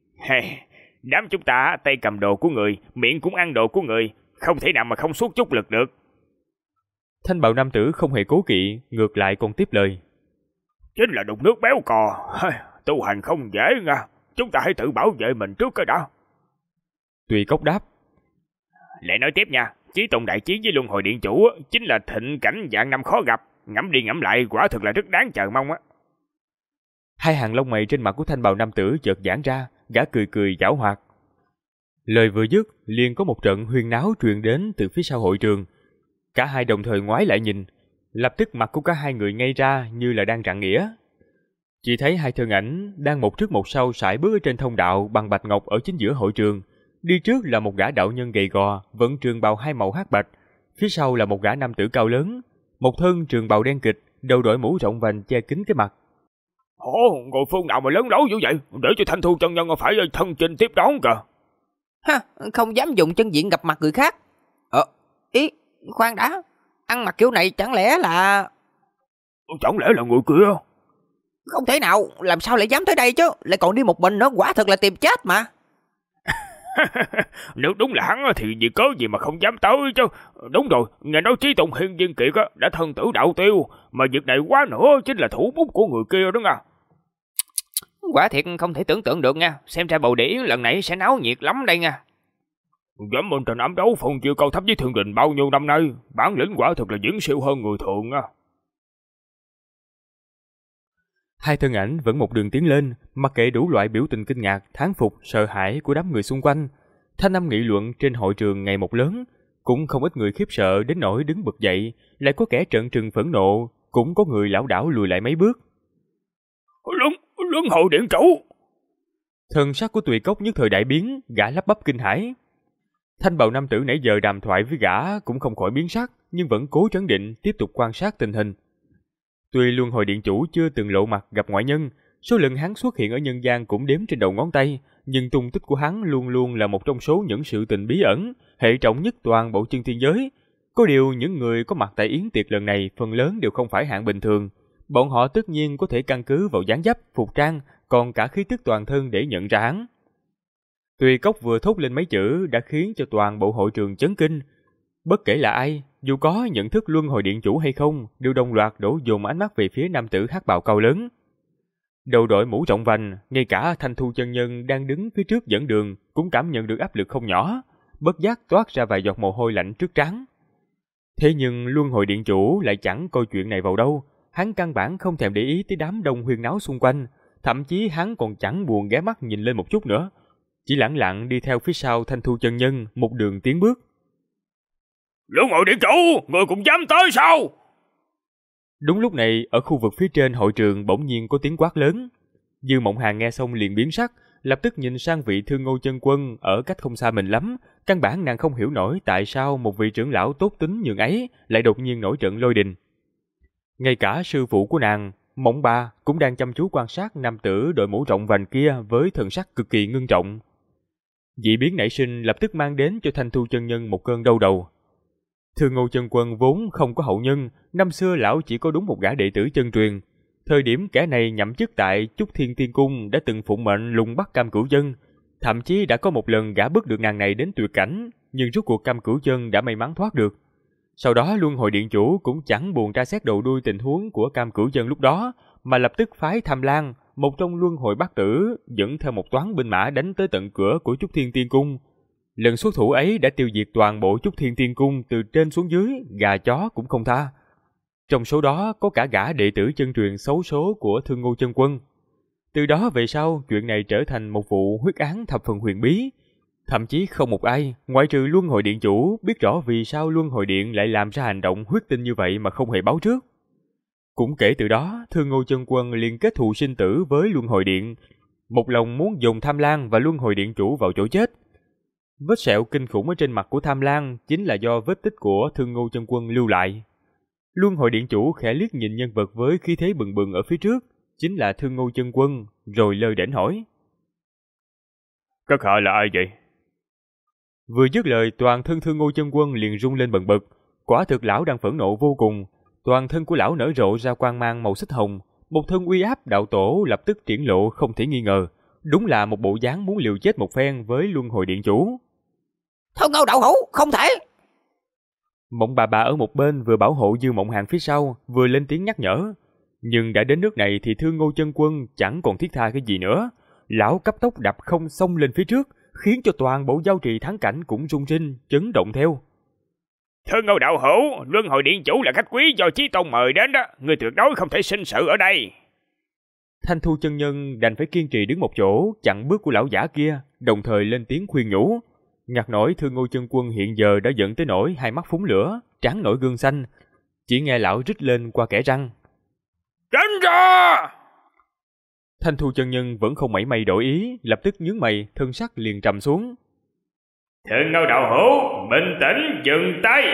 Đám chúng ta tay cầm đồ của người, miệng cũng ăn đồ của người, không thể nào mà không suốt chút lực được. Thanh bào nam tử không hề cố kỵ, ngược lại còn tiếp lời. Chính là đục nước béo cò, tu hành không dễ nha, chúng ta hãy tự bảo vệ mình trước cái đã. Tùy Cốc đáp. Lại nói tiếp nha, Chí Tôn đại chiến với Luân Hồi Điện chủ chính là thịnh cảnh vạn năm khó gặp, ngẫm đi ngẫm lại quả thực là rất đáng chờ mong á. Hai hàng lông mày trên mặt của thanh bào nam tử chợt giãn ra, gã cười cười giảo hoạt. Lời vừa dứt, liền có một trận huyên náo truyền đến từ phía sau hội trường. Cả hai đồng thời ngoái lại nhìn, lập tức mặt của cả hai người ngây ra như là đang rạng nghĩa. Chỉ thấy hai thân ảnh đang một trước một sau sải bước ở trên thông đạo bằng bạch ngọc ở chính giữa hội trường. Đi trước là một gã đạo nhân gầy gò, vẫn trường bào hai màu hắc bạch. Phía sau là một gã nam tử cao lớn, một thân trường bào đen kịch, đầu đội mũ rộng vành che kín cái mặt. Ngồi phương nào mà lớn lối dữ vậy, để cho Thanh Thu chân nhân phải thân chinh tiếp đón kìa. Không dám dùng chân diện gặp mặt người khác. Khoan đã, ăn mặc kiểu này chẳng lẽ là... Chẳng lẽ là người kia? Không thể nào, làm sao lại dám tới đây chứ, lại còn đi một mình nữa, quả thật là tìm chết mà. Nếu đúng là hắn thì vì cớ gì mà không dám tới chứ. Đúng rồi, nghe nói Chí Tôn Hiên Viên Kiệt đã thân tử đạo tiêu, mà việc này quá nữa chính là thủ bút của người kia đó nha. Quả thiệt không thể tưởng tượng được nha, xem ra bầu đĩa lần này sẽ náo nhiệt lắm đây nha. Dám bên trên ám đấu phong chưa cao thấp với thiên đình bao nhiêu năm nay, bản lĩnh quả thực là viễn siêu hơn người thường nha. Hai thân ảnh vẫn một đường tiến lên, mặc kệ đủ loại biểu tình kinh ngạc, thán phục, sợ hãi của đám người xung quanh. Thanh âm nghị luận trên hội trường ngày một lớn, cũng không ít người khiếp sợ đến nỗi đứng bật dậy, lại có kẻ trợn trừng phẫn nộ, cũng có người lảo đảo lùi lại mấy bước. Luân Hồi Điện chủ! Thần sắc của Tùy Cốc nhất thời đại biến, gã lắp bắp kinh hãi. Thanh bào nam tử nãy giờ đàm thoại với gã cũng không khỏi biến sắc, nhưng vẫn cố trấn định tiếp tục quan sát tình hình. Tuy Luân Hồi Điện chủ chưa từng lộ mặt gặp ngoại nhân, số lần hắn xuất hiện ở nhân gian cũng đếm trên đầu ngón tay, nhưng tung tích của hắn luôn luôn là một trong số những sự tình bí ẩn, hệ trọng nhất toàn bộ chân thiên giới. Có điều những người có mặt tại yến tiệc lần này phần lớn đều không phải hạng bình thường. Bọn họ tất nhiên có thể căn cứ vào dáng dấp, phục trang, còn cả khí tức toàn thân để nhận ra hắn. Tùy Cốc vừa thốt lên mấy chữ đã khiến cho toàn bộ hội trường chấn kinh. Bất kể là ai, dù có nhận thức Luân Hồi Điện chủ hay không, đều đồng loạt đổ dồn ánh mắt về phía nam tử hắc bào cao lớn. Đầu đội mũ rộng vành, ngay cả Thanh Thu chân nhân đang đứng phía trước dẫn đường cũng cảm nhận được áp lực không nhỏ, bất giác toát ra vài giọt mồ hôi lạnh trước trán. Thế nhưng Luân Hồi Điện chủ lại chẳng coi chuyện này vào đâu, hắn căn bản không thèm để ý tới đám đông huyên náo xung quanh, thậm chí hắn còn chẳng buồn ghé mắt nhìn lên một chút nữa. chỉ lẳng lặng đi theo phía sau Thanh Thu chân nhân một đường tiến bước. Luân Hồi Điện Chủ, người cũng dám tới sao? Đúng lúc này, ở khu vực phía trên hội trường bỗng nhiên có tiếng quát lớn. Dư Mộng Hàn nghe xong liền biến sắc, lập tức nhìn sang vị Thương Ngô chân quân ở cách không xa mình lắm. Căn bản nàng không hiểu nổi tại sao một vị trưởng lão tốt tính nhường ấy lại đột nhiên nổi trận lôi đình. Ngay cả sư phụ của nàng, Mộng Ba, cũng đang chăm chú quan sát nam tử đội mũ rộng vành kia với thần sắc cực kỳ ngưng trọng. Dị biến nảy sinh lập tức mang đến cho Thanh Thu chân nhân một cơn đau đầu. Thương Ngô chân quân vốn không có hậu nhân, năm xưa lão chỉ có đúng một gã đệ tử chân truyền. Thời điểm kẻ này nhậm chức tại Chúc Thiên Tiên Cung đã từng phụng mệnh lùng bắt Cam Cửu Chân, thậm chí đã có một lần gã bước được nàng này đến tuyệt cảnh, nhưng rốt cuộc Cam Cửu Chân đã may mắn thoát được. Sau đó Luân Hồi Điện Chủ cũng chẳng buồn tra xét đầu đuôi tình huống của Cam Cửu Chân lúc đó, mà lập tức phái Tham Lang, một trong Luân Hồi Bát Tử, dẫn theo một toán binh mã đánh tới tận cửa của Chúc Thiên Tiên Cung. Lần xuất thủ ấy đã tiêu diệt toàn bộ Chúc Thiên Tiên Cung từ trên xuống dưới, gà chó cũng không tha. Trong số đó có cả gã đệ tử chân truyền xấu số của Thương Ngô chân quân. Từ đó về sau, chuyện này trở thành một vụ huyết án thập phần huyền bí. Thậm chí không một ai, ngoại trừ Luân Hồi Điện Chủ, biết rõ vì sao Luân Hồi Điện lại làm ra hành động huyết tinh như vậy mà không hề báo trước. Cũng kể từ đó, Thương Ngô chân quân liền kết thù sinh tử với Luân Hồi Điện, một lòng muốn dùng Tham Lang và Luân Hồi Điện Chủ vào chỗ chết. Vết sẹo kinh khủng ở trên mặt của Tham Lang chính là do vết tích của Thương Ngô chân quân lưu lại. Luân Hồi Điện Chủ khẽ liếc nhìn nhân vật với khí thế bừng bừng ở phía trước, chính là Thương Ngô chân quân, rồi lơ đễnh hỏi: Các hạ là ai vậy? Vừa dứt lời, toàn thân Thương Ngô chân quân liền rung lên bần bật. Quả thực lão đang phẫn nộ vô cùng. Toàn thân của lão nở rộ ra quang mang màu xích hồng, một thân uy áp đạo tổ lập tức triển lộ không thể nghi ngờ. Đúng là một bộ dáng muốn liều chết một phen với Luân Hồi Điện Chủ. Thương Ngô đạo hữu, không thể! Mộng bà ở một bên vừa bảo hộ Dư Mộng Hàn phía sau, vừa lên tiếng nhắc nhở. Nhưng đã đến nước này thì Thương Ngô chân quân chẳng còn thiết tha cái gì nữa. Lão cấp tốc đạp không xông lên phía trước, khiến cho toàn bộ giao trì thắng cảnh cũng rung rinh, chấn động theo. Thương Ngô đạo hữu, Luân Hồi Điện Chủ là khách quý do Chí Tôn mời đến đó, người tuyệt đối không thể sinh sự ở đây. Thanh Thu chân nhân đành phải kiên trì đứng một chỗ, chặn bước của lão giả kia, đồng thời lên tiếng khuyên nhủ. Ngặt nổi Thương Ngô chân quân hiện giờ đã giận tới nỗi hai mắt phúng lửa, trán nổi gương xanh. Chỉ nghe lão rít lên qua kẽ răng: Tránh ra! Thanh Thu chân nhân vẫn không mảy may đổi ý, lập tức nhướng mày, thân sắc liền trầm xuống. Thương Ngô đạo hữu, bình tĩnh, dừng tay!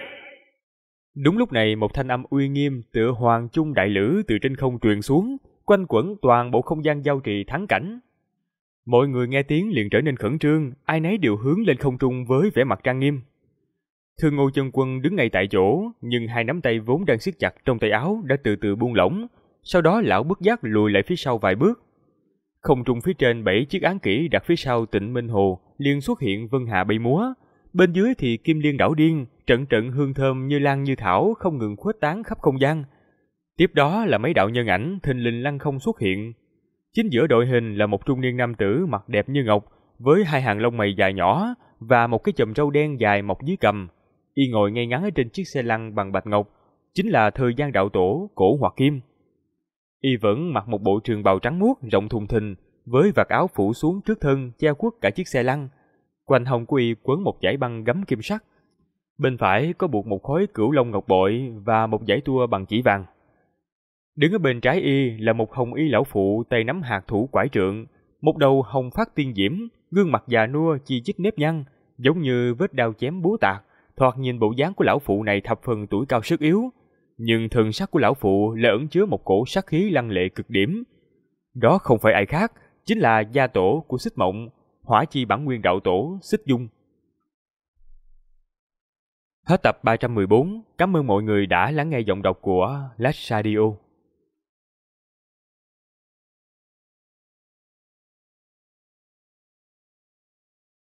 Đúng lúc này một thanh âm uy nghiêm tựa hoàng trung đại lữ từ trên không truyền xuống, quanh quẩn toàn bộ không gian giao trì thắng cảnh. Mọi người nghe tiếng liền trở nên khẩn trương, ai nấy đều hướng lên không trung với vẻ mặt trang nghiêm. Thương Ngô chân quân đứng ngay tại chỗ, nhưng hai nắm tay vốn đang siết chặt trong tay áo đã từ từ buông lỏng. Sau đó lão bất giác lùi lại phía sau vài bước. Không trung phía trên 7 chiếc áng kỷ đặt phía sau Tịnh Minh Hồ liền xuất hiện vân hà bay múa. Bên dưới thì kim liên đảo điên, trận trận hương thơm như lan như thảo không ngừng khuếch tán khắp không gian. Tiếp đó là mấy đạo nhân ảnh thình lình lăng không xuất hiện. Chính giữa đội hình là một trung niên nam tử mặt đẹp như ngọc, với hai hàng lông mày dài nhỏ và một cái chùm râu đen dài mọc dưới cằm. Y ngồi ngay ngắn ở trên chiếc xe lăn bằng bạch ngọc, chính là Thời Gian đạo tổ Cổ Hoặc Kim. Y vẫn mặc một bộ trường bào trắng muốt rộng thùng thình, với vạt áo phủ xuống trước thân che khuất cả chiếc xe lăn. Quanh hông của Y quấn một dải băng gấm kim sắc. Bên phải có buộc một khối cửu long ngọc bội và một dải tua bằng chỉ vàng. Đứng ở bên trái Y là một hồng y lão phụ tay nắm hạt thủ quải trượng, một đầu hồng phát tiên diễm, gương mặt già nua chi chít nếp nhăn, giống như vết đao chém búa tạc. Thoạt nhìn bộ dáng của lão phụ này thập phần tuổi cao sức yếu, nhưng thần sắc của lão phụ lại ẩn chứa một cổ sát khí lăng lệ cực điểm. Đó không phải ai khác, chính là gia tổ của Xích Mộng, Hỏa Chi Bản Nguyên đạo tổ Xích Dung. Hết tập 314, cảm ơn mọi người đã lắng nghe giọng đọc của Last Radio.